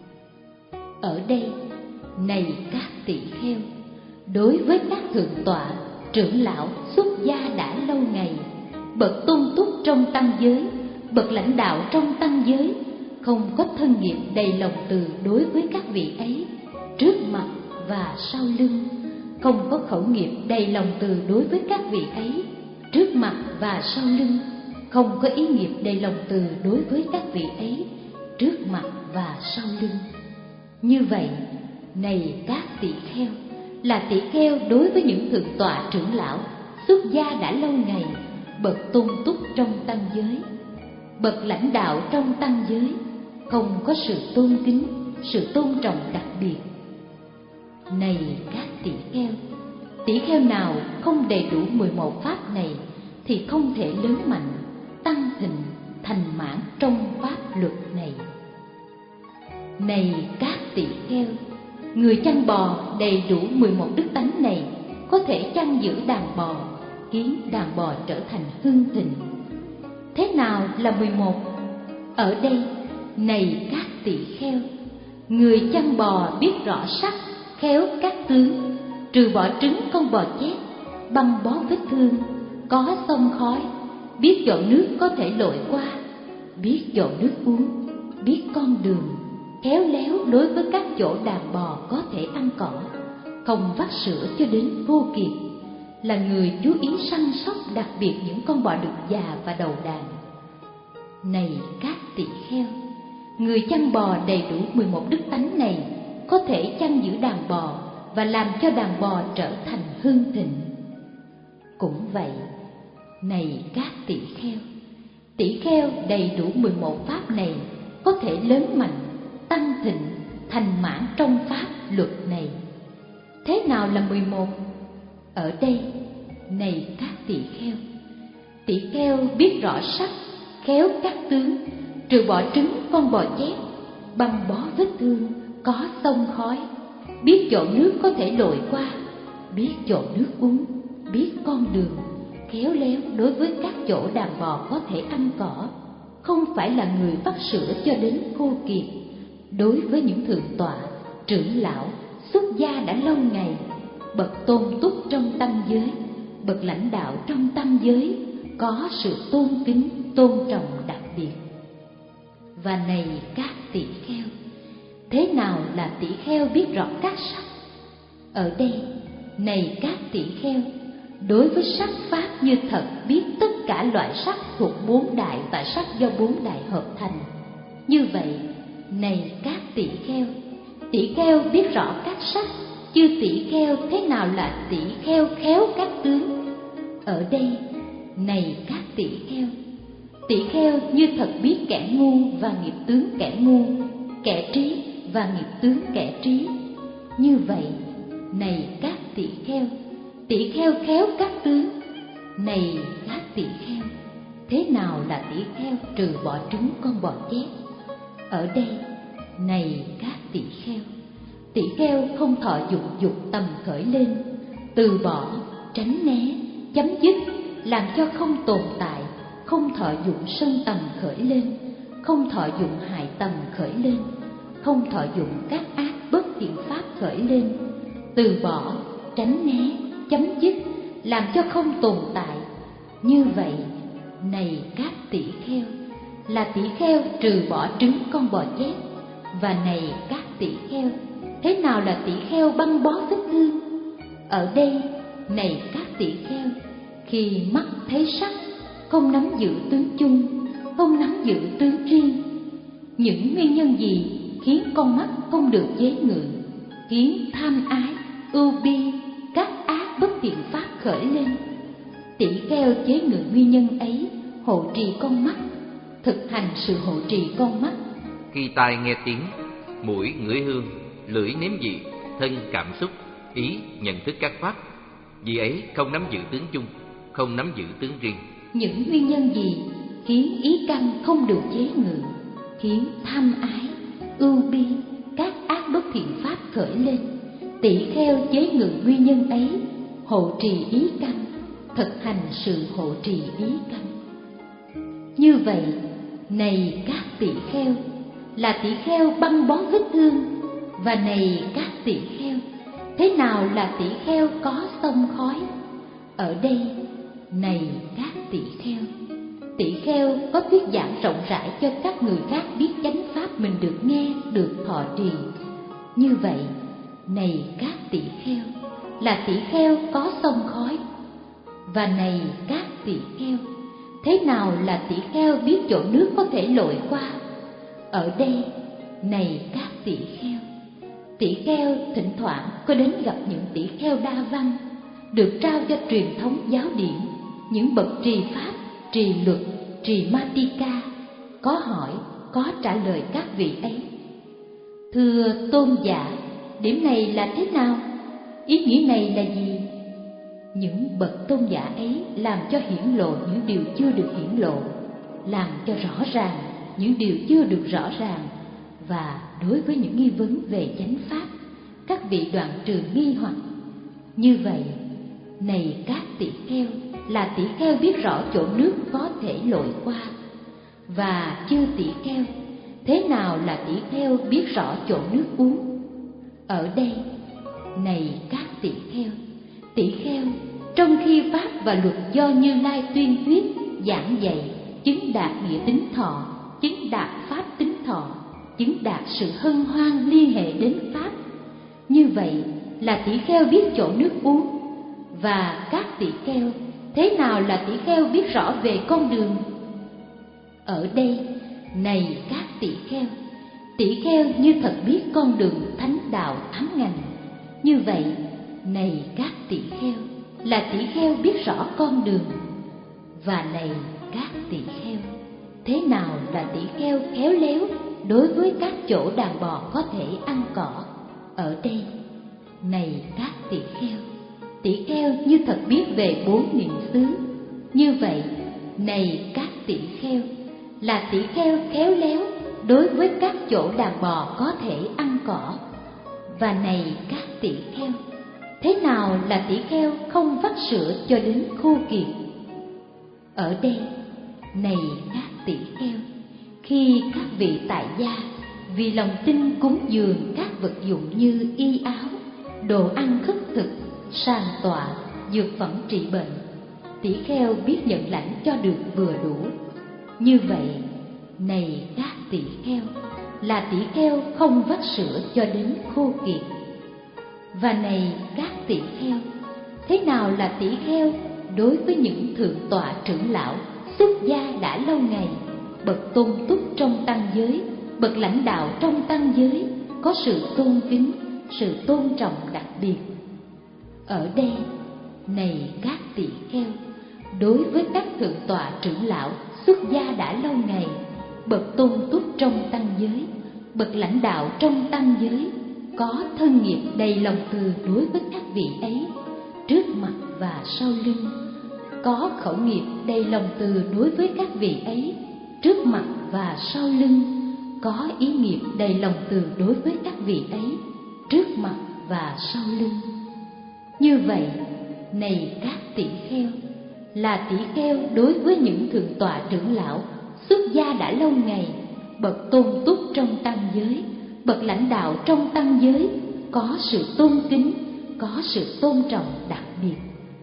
Ở đây, này các tỷ kheo, đối với các thượng tọa trưởng lão xuất gia đã lâu ngày, bậc tôn túc trong tăng giới, bậc lãnh đạo trong tăng giới, không có thân nghiệp đầy lòng từ đối với các vị ấy, trước mặt và sau lưng, không có khẩu nghiệp đầy lòng từ đối với các vị ấy, trước mặt và sau lưng, không có ý nghiệp đầy lòng từ đối với các vị ấy, trước mặt và sau lưng. Như vậy, này các tỷ kheo, là tỷ kheo đối với những thượng tọa trưởng lão xuất gia đã lâu ngày, bậc tôn túc trong tăng giới, bậc lãnh đạo trong tăng giới, không có sự tôn kính, sự tôn trọng đặc biệt. Này các tỷ kheo, tỷ kheo nào không đầy đủ mười một pháp này thì không thể lớn mạnh, tăng thịnh, thành mãn trong pháp luật này. Này các tỷ kheo, người chăn bò đầy đủ mười một đức tánh này có thể chăn giữ đàn bò, khiến đàn bò trở thành hưng thịnh. Thế nào là mười một? Ở đây, này các tỷ kheo, người chăn bò biết rõ sắc, khéo các tướng, trừ bỏ trứng con bò chết, băng bó vết thương, có xông khói, biết chỗ nước có thể lội qua, biết chỗ nước uống, biết con đường, khéo léo đối với các chỗ đàn bò có thể ăn cỏ, không vắt sữa cho đến vô kiệt, là người chú ý săn sóc đặc biệt những con bò đực già và đầu đàn. Này các tỷ kheo, người chăn bò đầy đủ mười một đức tánh này có thể chăn giữ đàn bò và làm cho đàn bò trở thành hưng thịnh. Cũng vậy, này các tỷ kheo, tỷ kheo đầy đủ mười một pháp này có thể lớn mạnh, tăng thịnh, thành mãn trong pháp luật này. Thế nào là mười một? Ở đây, này các tỷ kheo, tỷ kheo biết rõ sắc, khéo các tướng, trừ bỏ trứng con bò chép, băng bó vết thương, có sông khói, biết chỗ nước có thể lội qua, biết chỗ nước uống, biết con đường, khéo léo đối với các chỗ đàn bò có thể ăn cỏ, không phải là người vắt sữa cho đến khô kiệt. Đối với những thượng tọa, trưởng lão, xuất gia đã lâu ngày, bậc tôn túc trong tam giới, bậc lãnh đạo trong tam giới, có sự tôn kính, tôn trọng đặc biệt. Và này các tỷ kheo, thế nào là tỷ kheo biết rõ các sắc? Ở đây, này các tỷ kheo, đối với sắc pháp như thật biết tất cả loại sắc thuộc bốn đại và sắc do bốn đại hợp thành. Như vậy, này các tỷ kheo, tỷ kheo biết rõ các sắc, chư tỷ kheo thế nào là tỷ kheo khéo các tướng? Ở đây, này các tỷ kheo, tỷ kheo như thật biết kẻ ngu và nghiệp tướng kẻ ngu, kẻ trí và nghiệp tướng kẻ trí. Như vậy, này các tỷ kheo, tỷ kheo khéo các tướng. Này các tỷ kheo, thế nào là tỷ kheo trừ bỏ trứng con bò chép? Ở đây, này các tỷ kheo, tỷ kheo không thọ dụng dục tầm khởi lên, từ bỏ, tránh né, chấm dứt, làm cho không tồn tại, không thọ dụng sân tầm khởi lên, không thọ dụng hại tầm khởi lên, không thọ dụng các ác bất thiện pháp khởi lên, từ bỏ, tránh né, chấm dứt, làm cho không tồn tại. Như vậy, này các tỷ kheo, là tỷ kheo trừ bỏ trứng con bò chép. Và này các tỷ kheo, thế nào là tỷ kheo băng bó vết thương? Ở đây, này các tỷ kheo, khi mắt thấy sắc, không nắm giữ tướng chung, không nắm giữ tướng riêng. Những nguyên nhân gì khiến con mắt không được chế ngự, khiến tham ái, ưu bi, các ác bất thiện pháp khởi lên? Tỷ kheo chế ngự nguyên nhân ấy, hộ trì con mắt, thực hành sự hộ trì con mắt. Khi tai nghe tiếng, mũi ngửi hương, lưỡi nếm vị, thân cảm xúc, ý nhận thức các pháp, vì ấy không nắm giữ tướng chung, không nắm giữ tướng riêng. Những nguyên nhân gì khiến ý căn không được chế ngự, khiến tham ái, ưu bi, các ác bất thiện pháp khởi lên? Tỷ kheo chế ngự nguyên nhân ấy, hộ trì ý căn, thực hành sự hộ trì ý căn. Như vậy, này các tỷ kheo, là tỷ kheo băng bó vết thương. Và này các tỷ kheo, thế nào là tỷ kheo có sông khói? Ở đây, này các tỷ kheo, tỷ kheo có thuyết giảng rộng rãi cho các người khác biết chánh pháp mình được nghe, được thọ trì. Như vậy, này các tỷ kheo, là tỷ kheo có sông khói. Và này các tỷ kheo, thế nào là tỷ kheo biết chỗ nước có thể lội qua? Ở đây, này các tỷ kheo, tỷ kheo thỉnh thoảng có đến gặp những tỷ kheo đa văn, được trao cho truyền thống giáo điển, những bậc trì pháp, trì luật, trì Matika, có hỏi, có trả lời các vị ấy. Thưa tôn giả, điểm này là thế nào? Ý nghĩa này là gì? Những bậc tôn giả ấy làm cho hiển lộ những điều chưa được hiển lộ, làm cho rõ ràng những điều chưa được rõ ràng, và đối với những nghi vấn về chánh pháp, các vị đoạn trừ nghi hoặc. Như vậy, này các tỷ kheo, là tỷ kheo biết rõ chỗ nước có thể lội qua. Và chư tỷ kheo, thế nào là tỷ kheo biết rõ chỗ nước uống? Ở đây, này các tỷ kheo, tỷ kheo trong khi pháp và luật do Như Lai tuyên thuyết, giảng dạy, chứng đạt nghĩa tính thọ, chứng đạt pháp tính thọ, chứng đạt sự hân hoan liên hệ đến pháp. Như vậy là tỷ kheo biết chỗ nước uống. Và các tỷ kheo, thế nào là tỷ kheo biết rõ về con đường? Ở đây, này các tỷ kheo, tỷ kheo như thật biết con đường thánh đạo thắng ngành. Như vậy, này các tỷ kheo, là tỷ kheo biết rõ con đường. Và này các tỷ kheo, thế nào là tỷ kheo khéo léo đối với các chỗ đàn bò có thể ăn cỏ? Ở đây, này các tỷ kheo, tỷ kheo như thật biết về bốn niệm xứ. Như vậy, này các tỷ kheo, là tỷ kheo khéo léo đối với các chỗ đàn bò có thể ăn cỏ. Và này các tỷ kheo, thế nào là tỷ kheo không vắt sữa cho đến khô kiệt? Ở đây, này các tỷ kheo, khi các vị tại gia vì lòng tin cúng dường các vật dụng như y áo, đồ ăn khất thực, sàn tọa, dược phẩm trị bệnh, tỷ kheo biết nhận lãnh cho được vừa đủ. Như vậy, này các tỷ kheo, là tỷ kheo không vắt sữa cho đến khô kiệt. Và này các tỷ kheo, thế nào là tỷ kheo đối với những thượng tọa trưởng lão xuất gia đã lâu ngày, bậc tôn túc trong tăng giới, bậc lãnh đạo trong tăng giới, có sự tôn kính, sự tôn trọng đặc biệt? Ở đây, này các tỷ kheo, đối với các thượng tọa trưởng lão xuất gia đã lâu ngày, bậc tôn túc trong tăng giới, bậc lãnh đạo trong tăng giới, có thân nghiệp đầy lòng từ đối với các vị ấy, trước mặt và sau lưng, có khẩu nghiệp đầy lòng từ đối với các vị ấy, trước mặt và sau lưng, có ý nghiệp đầy lòng từ đối với các vị ấy, trước mặt và sau lưng. Như vậy, này các tỷ kheo, là tỷ kheo đối với những thượng tọa trưởng lão xuất gia đã lâu ngày, bậc tôn túc trong tăng giới, bậc lãnh đạo trong tăng giới, có sự tôn kính, có sự tôn trọng đặc biệt.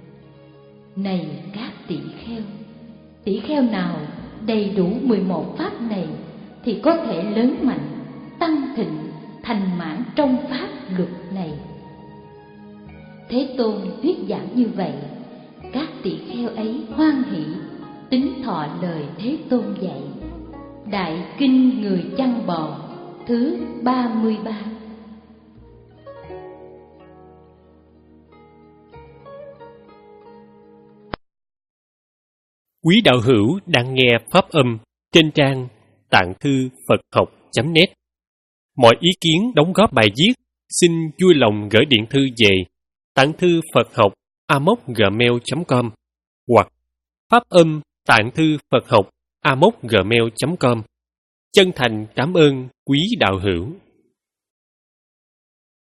Này các tỷ kheo, tỷ kheo nào đầy đủ mười một pháp này thì có thể lớn mạnh, tăng thịnh, thành mãn trong pháp luật này. Thế Tôn thuyết giảng như vậy, các tỷ kheo ấy hoan hỷ, tín thọ lời Thế Tôn dạy. Đại Kinh Người Chăn Bò thứ ba mươi ba. Quý đạo hữu đang nghe pháp âm trên trang tạng thư Phật học chấm net. Mọi ý kiến đóng góp bài viết xin vui lòng gửi điện thư về tạng thư Phật học a m o gmail chấm com hoặc pháp âm tạng thư Phật học a m o gmail chấm com. Chân thành cảm ơn quý đạo hữu.